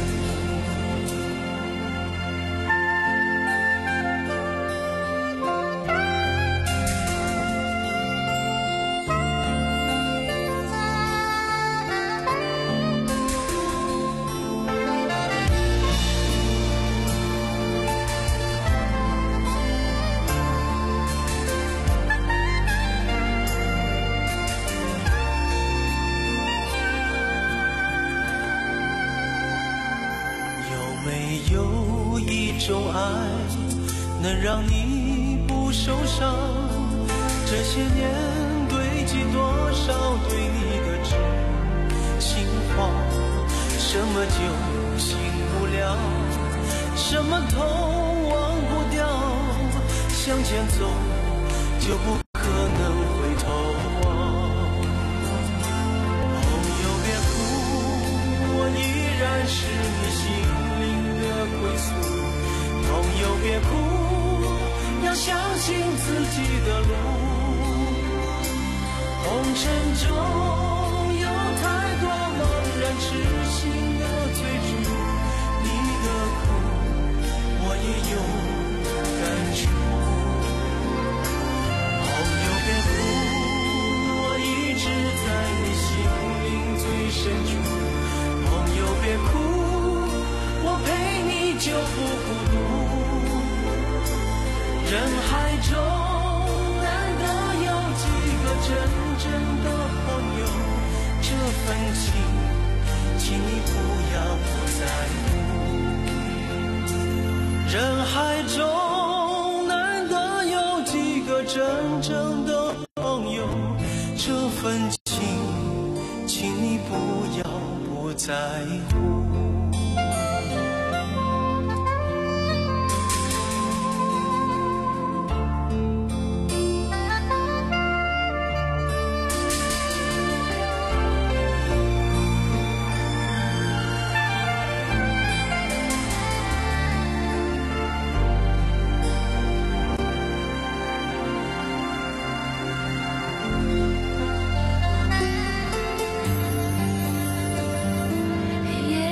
一种爱能让你不受伤，这些年堆积多少对你的痴情话，什么酒醒不了，什么痛忘不掉，向前走就不可能回头望。朋友别哭，我依然是你心灵的归宿。朋友别哭，要相信自己的路。红尘中有太多茫然痴心的追逐，你的苦我也有感触。朋友别哭，我一直在你心灵最深处。朋友别哭，我陪你就不孤独。人海中难得有几个真正的朋友，这份情请你不要不在乎。人海中难得有几个真正的朋友，这份情请你不要不在乎。 夜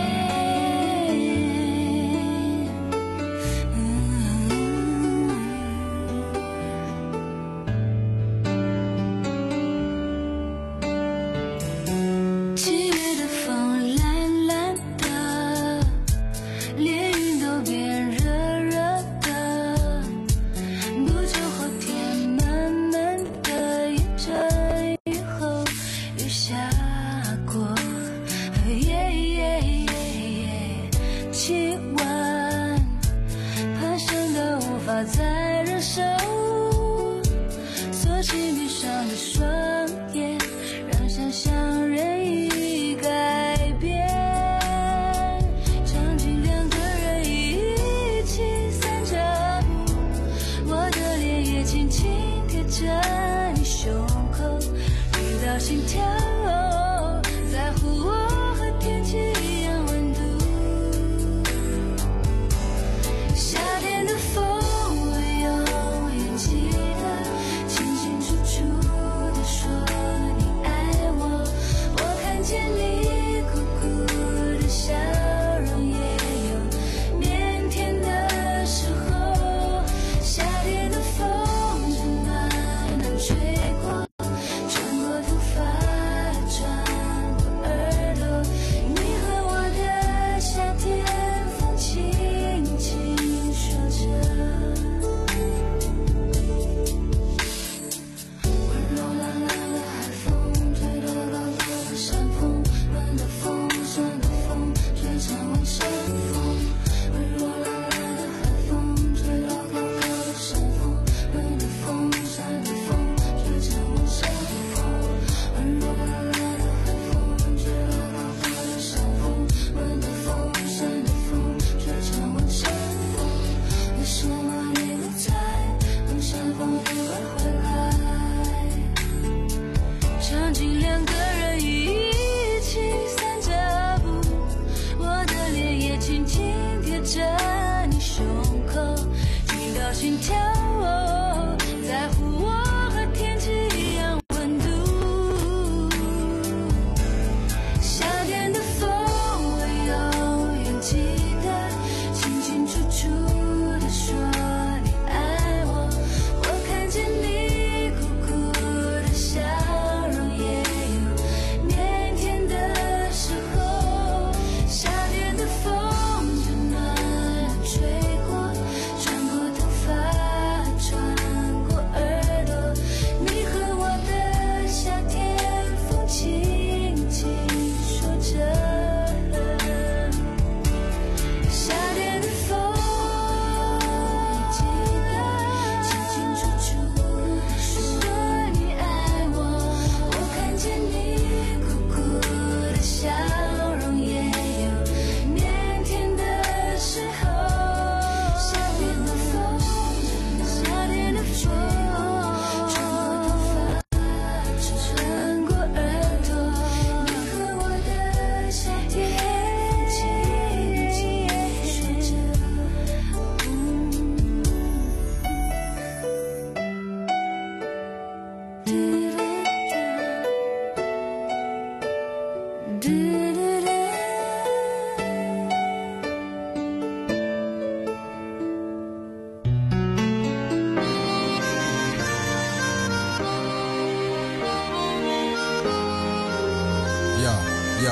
心跳，在乎我和天气一样温度。夏天的风我永远记得，清清楚楚地说你爱我。我看见你苦苦的笑容，也有腼腆的时候。夏天的风正慢慢吹过，穿过头发，穿过耳朵。你和我的夏天，风轻轻说着。温柔懒懒的海风，吹得高高的山峰，暖的风，酸的风，吹成晚山风。温柔懒懒的海风，吹到高高的山峰，暖的风，酸的风，吹成晚山风。温柔懒懒的海风，吹到高高的山峰，暖的风，酸的风，吹成晚山风。为什么你不在？等山风一会儿回来。场景两个人一起散着步，我的脸也轻轻贴着你胸口，听到心跳，在乎我和天气一样温度。夏天的风我永远记得，清清楚楚地说你爱我。我看见你苦苦的笑容，也有腼腆的时候。夏天的风正慢慢吹过，穿过头发，穿过耳朵。你和我的夏天，风轻轻说着。夏天的风，你记得，清清楚楚地说你爱我。我看见你苦苦的笑容，也有腼腆的时候。夏天的风，夏天的风，穿过头发，穿过耳朵。你和我的夏天，轻轻说着。 Yo, yo.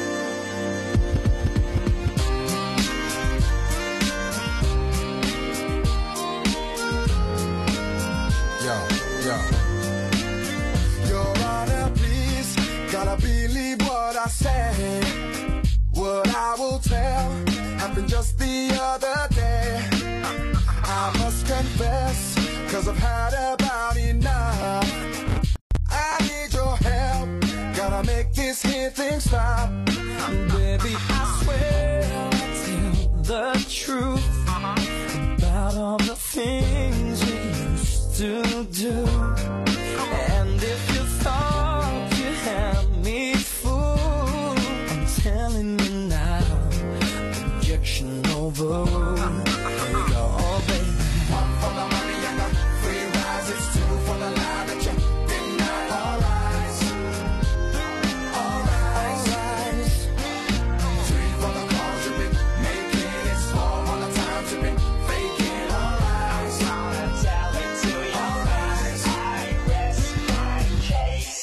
Yo, yo. Your Honor, please, gotta believe what I say. What I will tell happened just the other day. I must confess, cause I've had about enough. I need your help, gotta make this here thing stop. Baby, I swear I'll tell the truth about all the things we used to do. And if you thought you had me fooled, I'm telling you now, objection overruled. Here we go, oh baby. One for the money and the free rise. It's two for the lie that you deny. All rise, all rise. Three for the calls you've been making. It's four for the times you've been faking. All rise, I'm gonna tell it to you. All rise, I rest my case.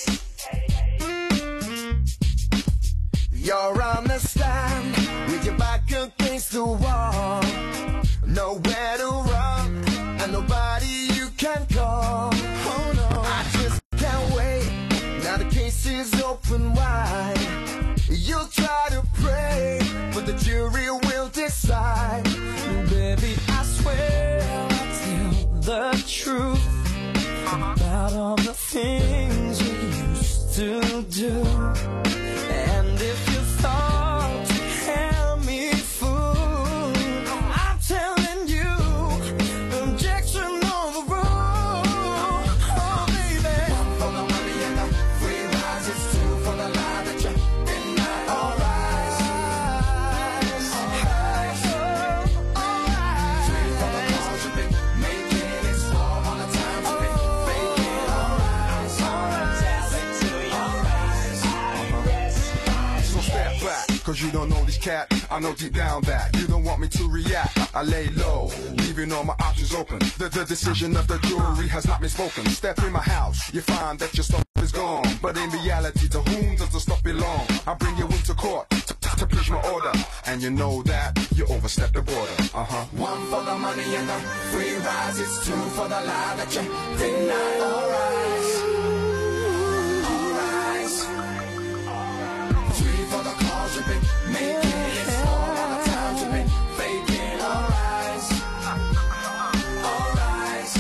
You're on the stand with your back against the wall. Nowhere to run and nobody you can call. Oh no, I just can't wait. Now the case is open wide. You'll try to pray, but the jury will decide. Baby, I swear I'll tell the truth about all the things we used to do. And if you thought you had me fooled, I'm telling you, objection overruled. Oh baby, one for the money and the free rise. Cause you don't know this cat, I know deep down that you don't want me to react. I lay low, leaving all my options open. The, the decision of the jury has not been spoken. Step in my house, you find that your stuff is gone. But in reality, to whom does the stuff belong? I bring you into court to, to, to push my order. And you know that you overstepped the border. Uh-huh. One for the money and the free rise. It's two for the lie that you deny. All rise. All rise. Three for the cause you've been making. It's four all the times you've been faking. All rise. All rise.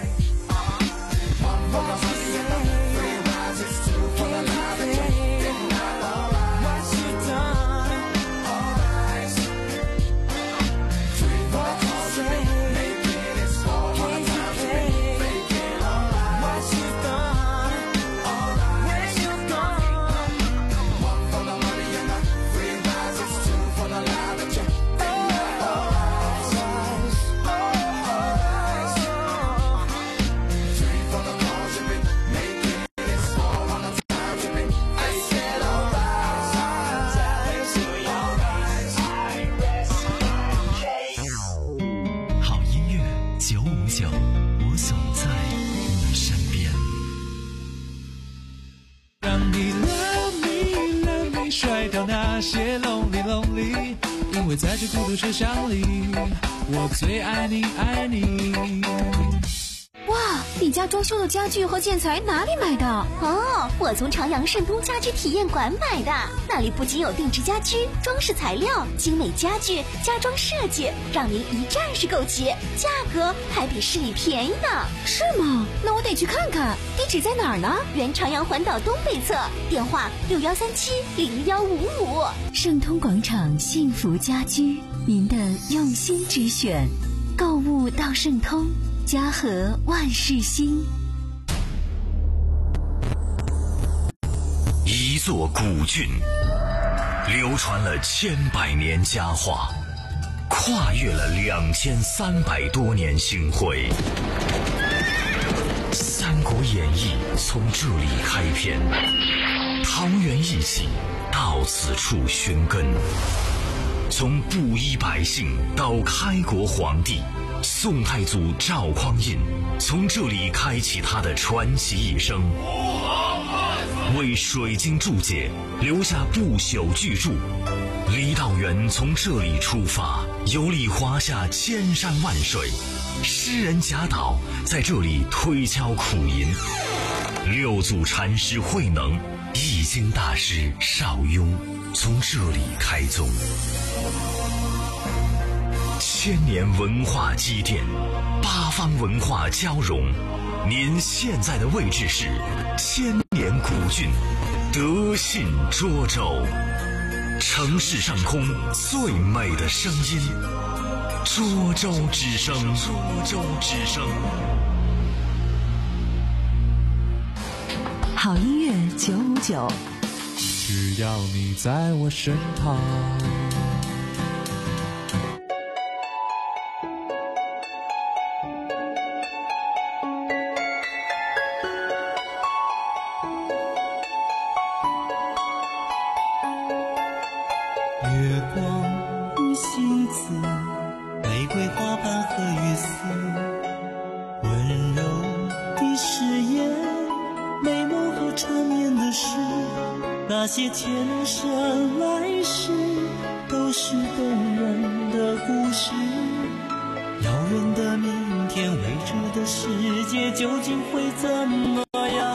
One for the money and the free rise. It's two for the lie that you deny. All rise. What you done? All rise. Three for the cause you've been making. It's four all the times you've been faking. All rise. What you done? All rise. Where you gone? One for the money and the free rise. It's two for the lie that you deny. All rise. All rise. Three for the cause you've been making. It's four all the times you've been faking. All rise. All rise. 好音乐九五九，我总在你身边。 让你 love me love me 甩掉那些 lonely lonely， 因为在这孤独车厢里，我最爱你爱你。 哇，你家装修的家具和建材哪里买的？ 哦，我从朝阳盛通家居体验馆买的，那里不仅有定制家居、装饰材料、精美家具、家装设计，让您一站式购齐，价格还比市里便宜呢。 是吗？那我得去看看。地址在哪儿呢？ 原朝阳环岛东北侧，电话六幺三七零幺五五。 盛通广场幸福家居，您的用心之选，购物到盛通，家和万事兴。 一座古郡，流传了千百年佳话，跨越了两千三百多年星辉。《三国演义》从这里开篇，桃园义气到此处寻根。从布衣百姓到开国皇帝，宋太祖赵匡胤从这里开启他的传奇一生，为水晶注解留下不朽巨著。李道元从这里出发，游历华夏千山万水，诗人贾岛在这里推敲苦吟，六祖禅师慧能、易经大师邵雍从这里开宗。千年文化积淀，八方文化交融。您现在的位置是千年古郡德信涿州，城市上空最美的声音，涿州之声，涿州之声。 好音乐九五九， 只要你在我身旁。 月光与星子，玫瑰花瓣和雨丝，温柔的誓言，美梦和缠绵的诗，那些前生来世都是动人的故事。遥远的明天，未知的世界究竟会怎么样？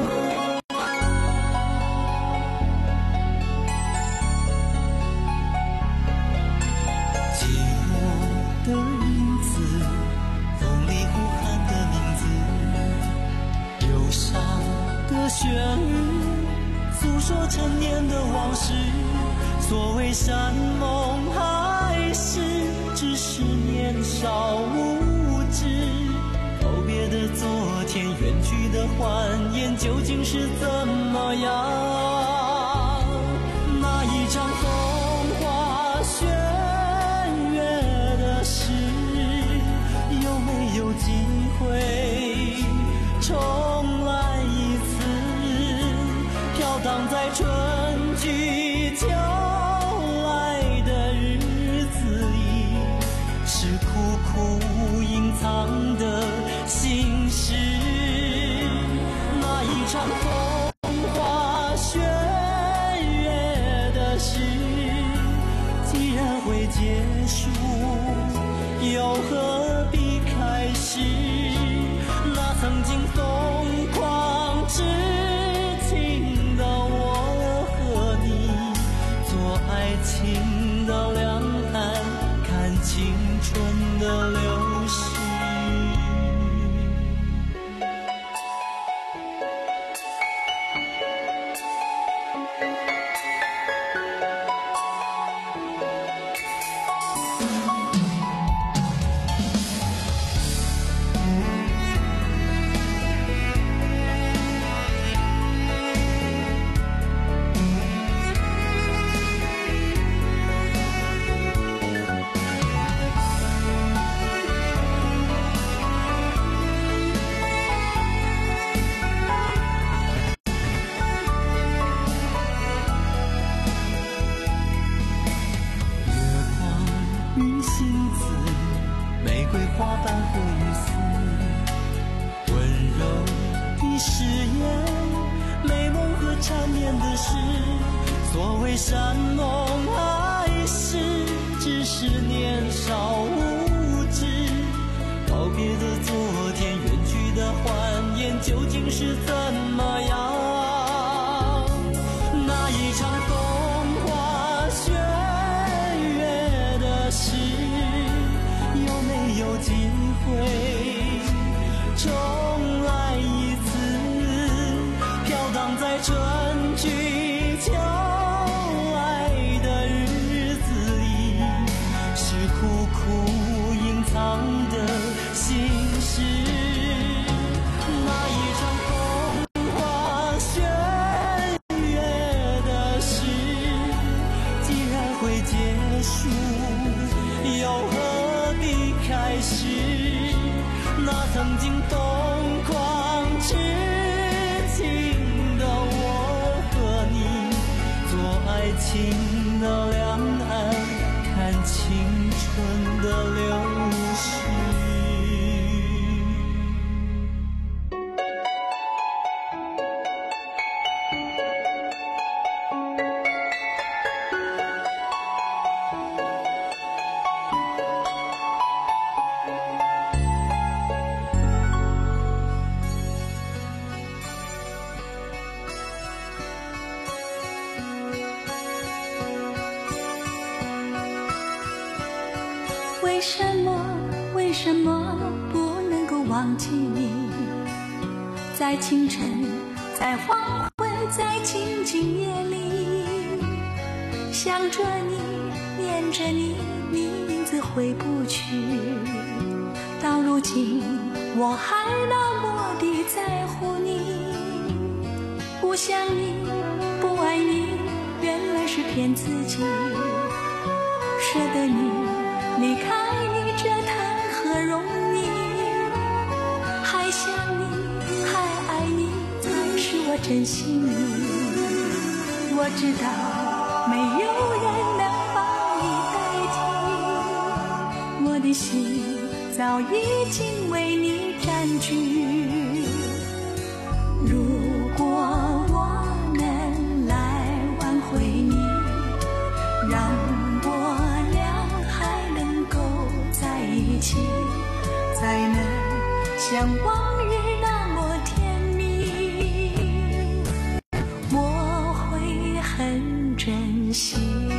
的影子，风里呼喊的名字，忧伤的旋律，诉说陈年的往事。所谓山盟海誓，只是年少无知。告别的昨天，远去的欢颜，究竟是怎么样？那一场风花雪有没有机会重来一次？飘荡在春去秋风花雪月的事，既然会结束，又何必开始？那曾经疯狂痴情的我和你，做爱情的两岸，看青春的流逝。 为什么，为什么不能够忘记你？在清晨，在黄昏，在静静夜里，想着你，念着你，你名字回不去。到如今，我还那么地在乎你，不想你，不爱你，原来是骗自己。舍得你，离开你这谈何容易？还想你，还爱你，才是我真心意。我知道没有人能帮你代替，我的心早已经为你占据。如果我能来挽回你，让一起才能像往日那么甜蜜，我会很珍惜。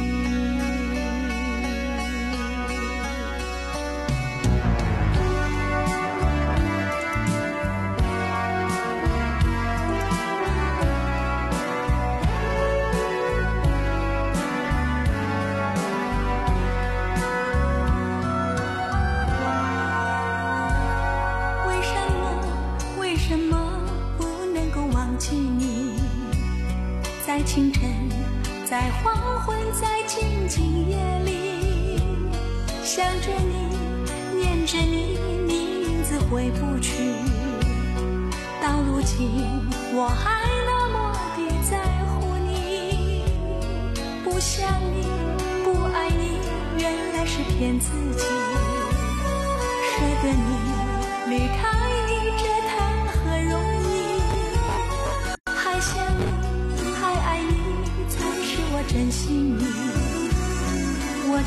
在清晨，在黄昏，在静静夜里，想着你，念着你，你名字回不去。到如今，我还那么地在乎你，不想你，不爱你，原来是骗自己。舍得你，离开你，这谈何容易？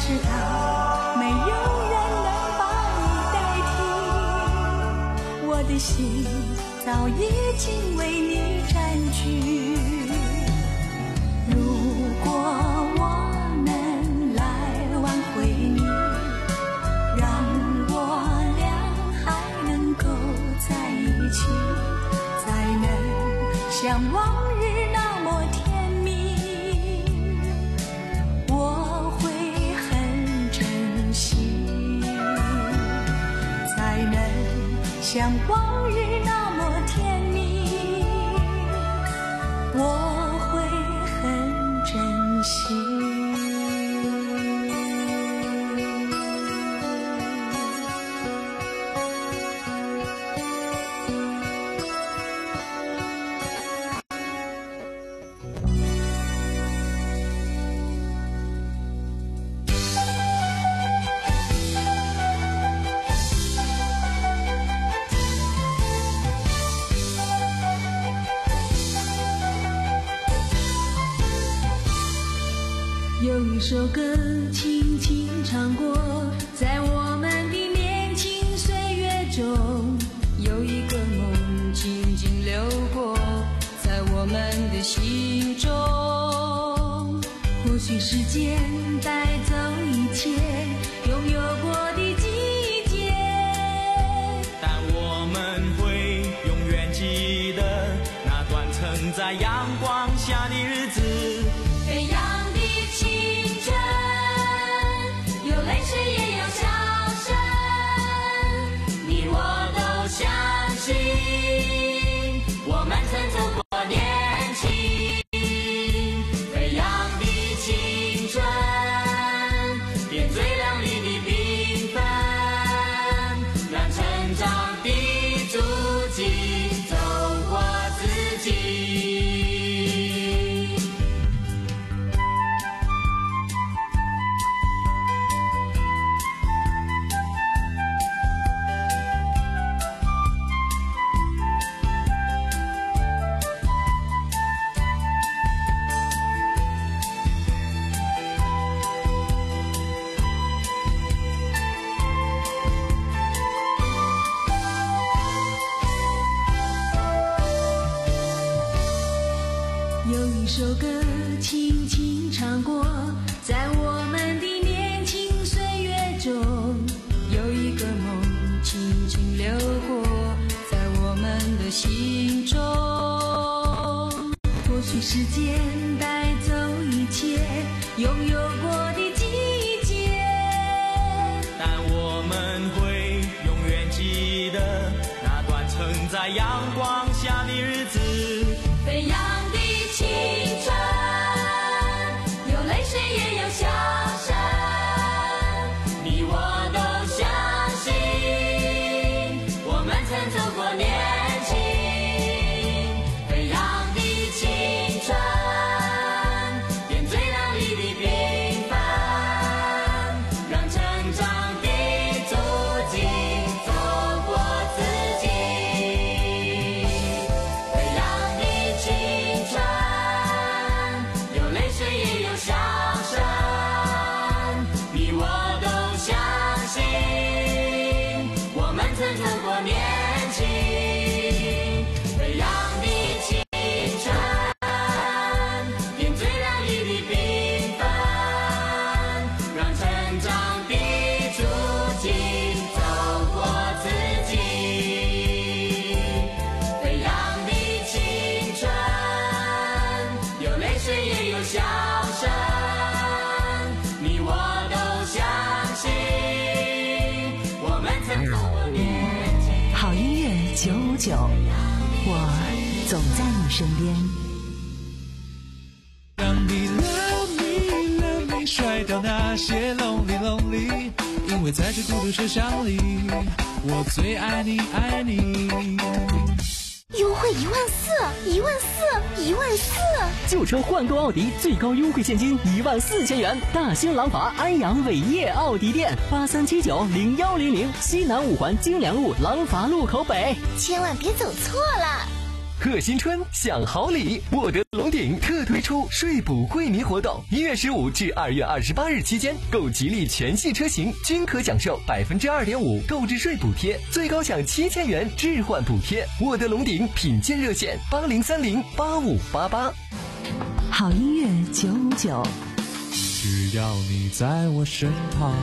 知道没有人能把你代替，我的心早已经为你占据。如果我能来挽回你，让我俩还能够在一起，才能像往日那么甜蜜，我会很珍惜，才能像往日那么甜蜜，我会很珍惜。有一首歌轻轻唱过，在我们的年轻岁月中，有一个梦静静流过，在我们的心中。或许时间带走一切拥有过的季节， 但我们会永远记得那段曾在阳光下的日子。 飞扬的青春，有泪水也有笑声，你我都相信，我们曾走过年轻。飞扬的青春，点缀亮丽的缤纷，让成长的足迹走过自己。有一首歌轻轻唱过，在我们的年轻岁月中，有一个梦轻轻流过，在我们的心中。或许时间带走一切拥有过的季节， 但我们会永远记得那段曾在阳光下的日子。 飞扬的青春，有泪水也有笑声，你我都相信，我们曾走过年轻。飞扬的青春，点缀亮丽的缤纷，让成长的足迹走过自己。飞扬的青春，有泪水也有笑声，你我都相信，我们曾走过年轻。飞扬的青春，点缀亮丽的缤纷，让成长的足迹走过自己。飞扬的青春，有泪水也有笑声，你我都相信，我们曾走过年轻。 好音乐九五九，我总在你身边。 让你 love me love me 甩掉那些 lonely lonely， 因为在这孤独车厢里，我最爱你爱你。 优惠一万四，一万四，一万四！ 旧车换购奥迪最高优惠现金一万四千元。大兴廊坊安阳伟业奥迪店八三七九零幺零零西南五环京良路廊坊路口北。 千万别走错了。 贺新春享好礼，沃德龙鼎特推出税补惠民活动，一月十五至二月二十八日期间，购吉利全系车型均可享受百分之二点五购置税补贴，最高享七千元置换补贴。沃德龙鼎品鉴热线八零三零八五八八。 好音乐九五九， 只要你在我身旁。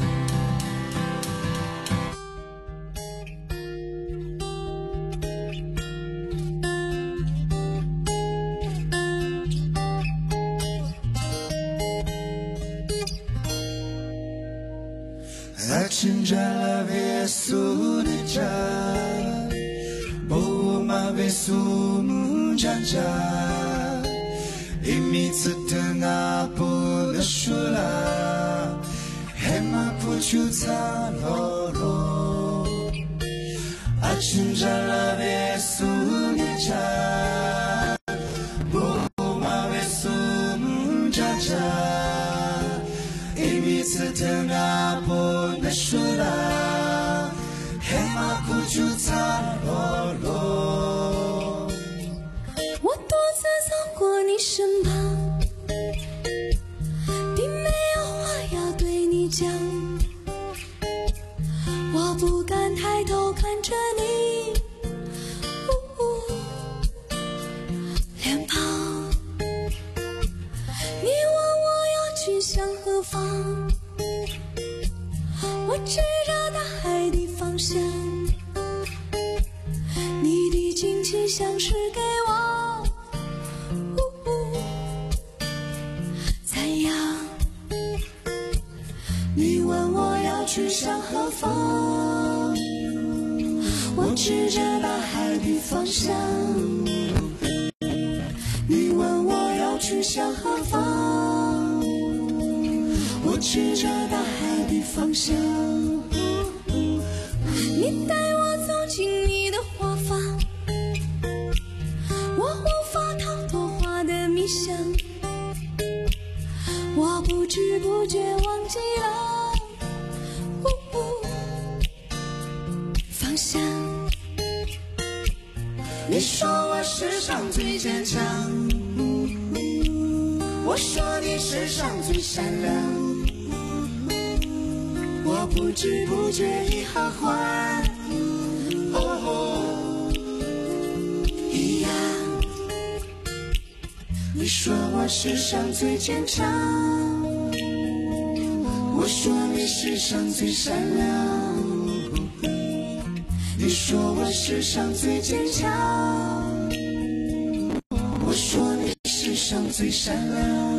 Accenderla verso di già, Boma verso munjaja, E mi tsetanga po da shula, Hema po chuta loro. Accenderla verso di già, Boma verso munjaja, E mi tsetanga po da shula, Hema po chuta loro. 我独自走过你身旁，并没有话要对你讲，我不敢抬头看着你，呜呜脸庞。你问我要去向何方，我指着大海的方向，你的惊奇像是给我你问我要去向何方，我指着大海的方向。你问我要去向何方，我指着大海的方向。你带我走进你的花房，我无法逃脱花的迷香，我不知不觉忘记了呜呜方向。 你说我世上最坚强，我说你世上最善良，我不知不觉已和欢哦一样。你说我世上最坚强，我说你世上最善良，你说我世上最坚强，我说你世上最善良。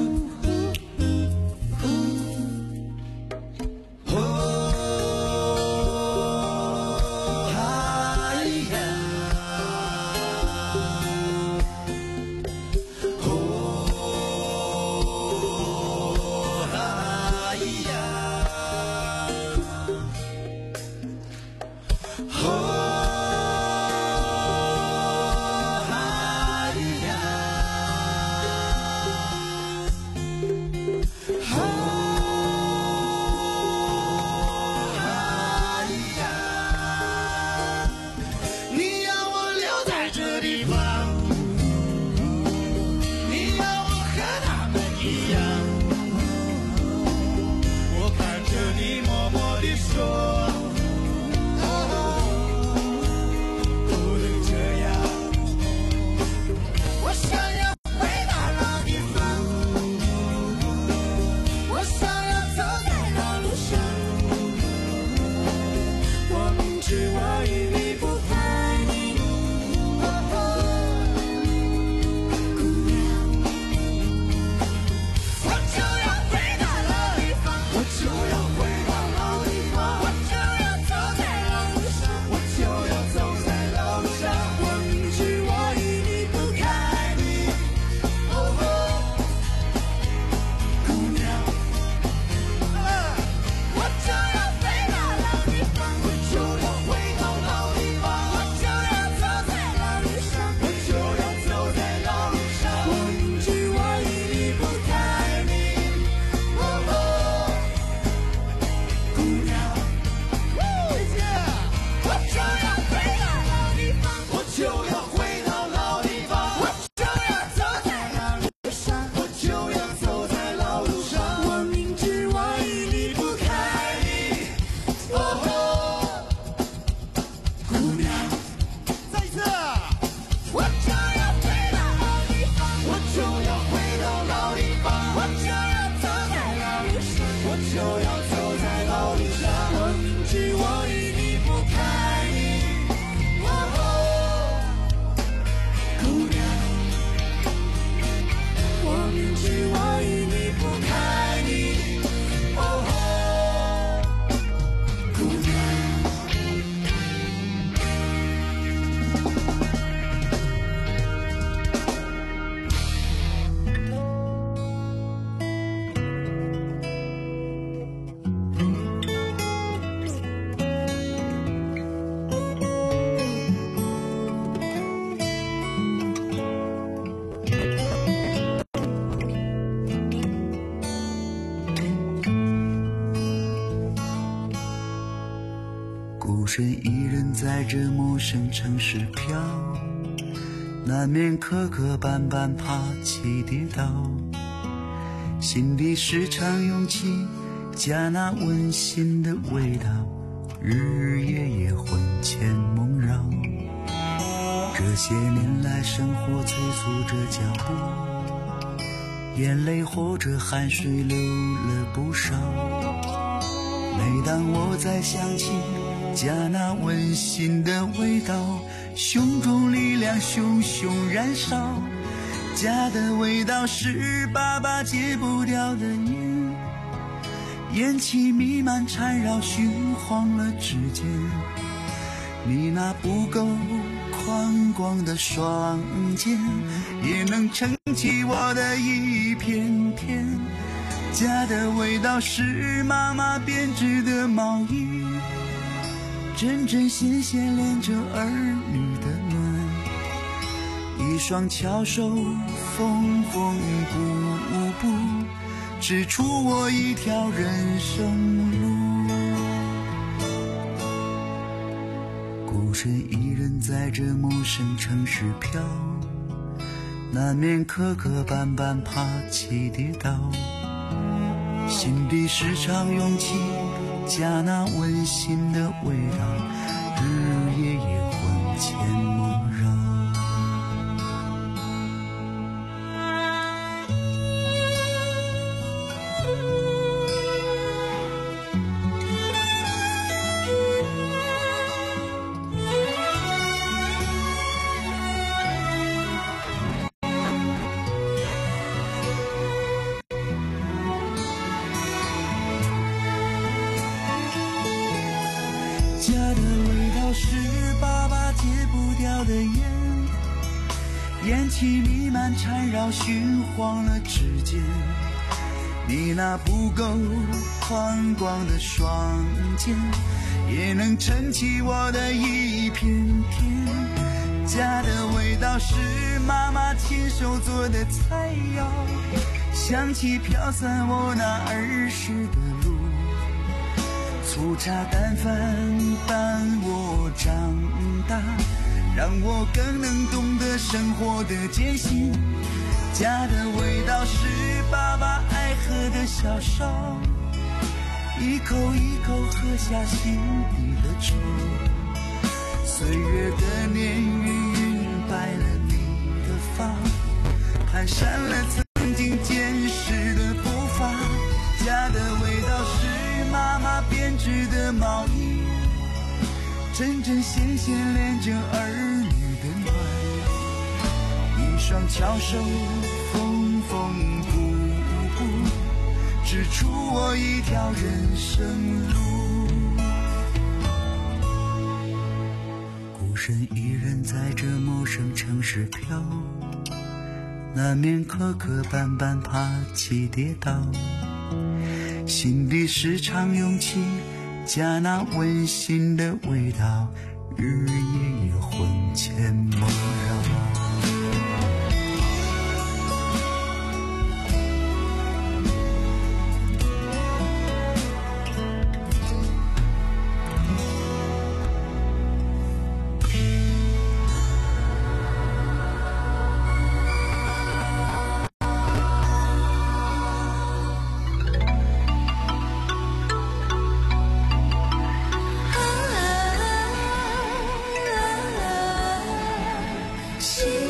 身一人在这陌生城市飘，难免磕磕绊绊，爬起跌倒，心底时常涌起家那温馨的味道，日日夜夜魂牵梦绕。这些年来生活催促着脚步，眼泪或者汗水流了不少。每当我再想起家那温馨的味道，胸中力量熊熊燃烧。家的味道是爸爸戒不掉的烟，烟气弥漫缠绕熏黄了指尖。你那不够宽广的双肩，也能撑起我的一片天。家的味道是妈妈编织的毛衣，针针线线连着儿女的暖，一双巧手缝缝补补，指出我一条人生路。孤身一人在这陌生城市飘，难免磕磕绊绊，爬起跌倒，心底时常涌起家那温馨的味道，日日夜夜魂牵梦绕。家的味道是爸爸戒不掉的烟，烟气弥漫缠绕熏黄了指尖。你那不够宽广的双肩，也能撑起我的一片天。家的味道是妈妈亲手做的菜肴，香气飘散我那儿时的路，粗茶淡饭伴我长大，让我更能懂得生活的艰辛。家的味道是爸爸爱喝的小烧，一口一口喝下心底的愁。岁月的年月晕白了你的发，蹒跚了曾经坚实的步伐。家的味道是妈妈编织的毛衣，针针线线连着儿女的暖，一双巧手缝缝补补，指出我一条人生路。孤身一人在这陌生城市飘，难免磕磕绊绊，爬起跌倒，心底时常涌起家那温馨的味道，日日夜夜魂牵梦绕。 心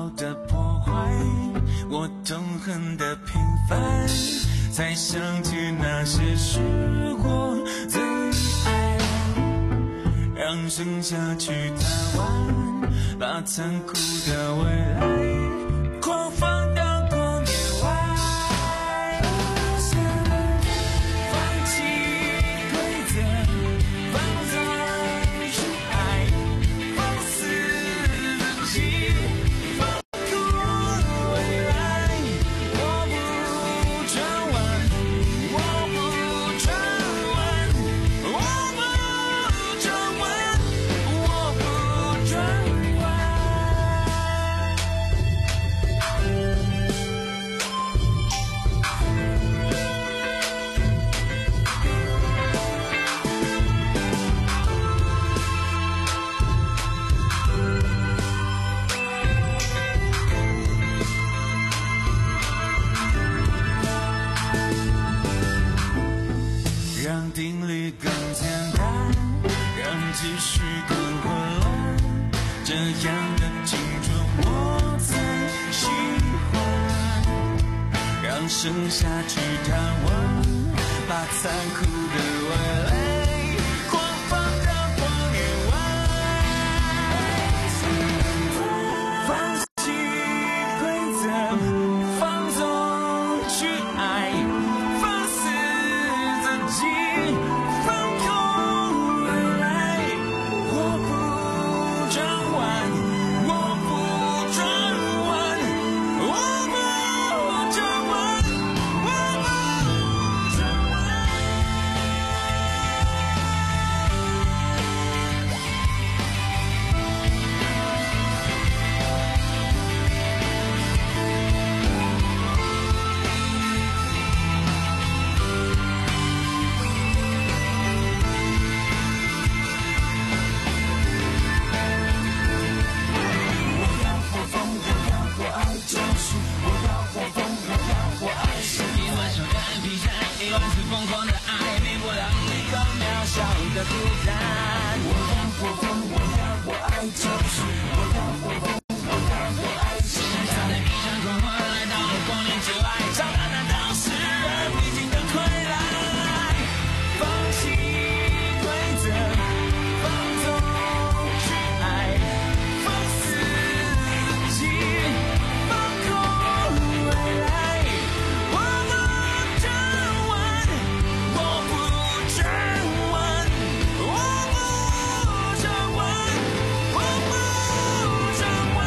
的破坏，我痛恨的平凡，才想起那些时过最爱，让剩下去贪玩，把残酷的未来狂放到光年外。放弃规则，放纵去爱，放肆自己，放酷未来。我不转弯，我不转弯，我不转弯，我不转弯。让定律更简单，让继续更混乱，这样的青春我最喜欢。让剩下去贪玩，把残酷的未来狂放到光年外。放弃规则，放纵去爱，放肆自己，放空未来。我不转弯，我不转弯，我不转弯，我不转弯。一万次疯狂的爱，比不了一个渺小的孤单。我要我疯，我要我爱，就是我要我疯，我要我爱。现在的一场狂欢来到了光年之外，找到那都是人必经的困难。放弃规则，放纵去爱，放肆自己，放空未来。我不转弯，我不转弯，我不转弯，我不转弯。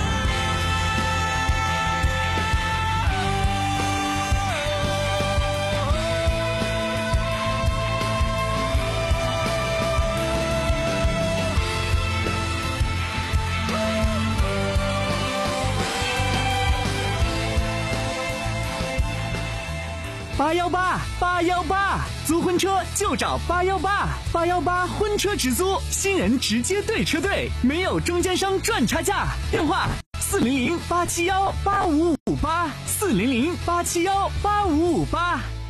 八幺八八幺八，租婚车就找八幺八，八幺八婚车直租，新人直接对车队，没有中间商赚差价。电话四零零八七幺八五五八，四零零八七幺八五五八。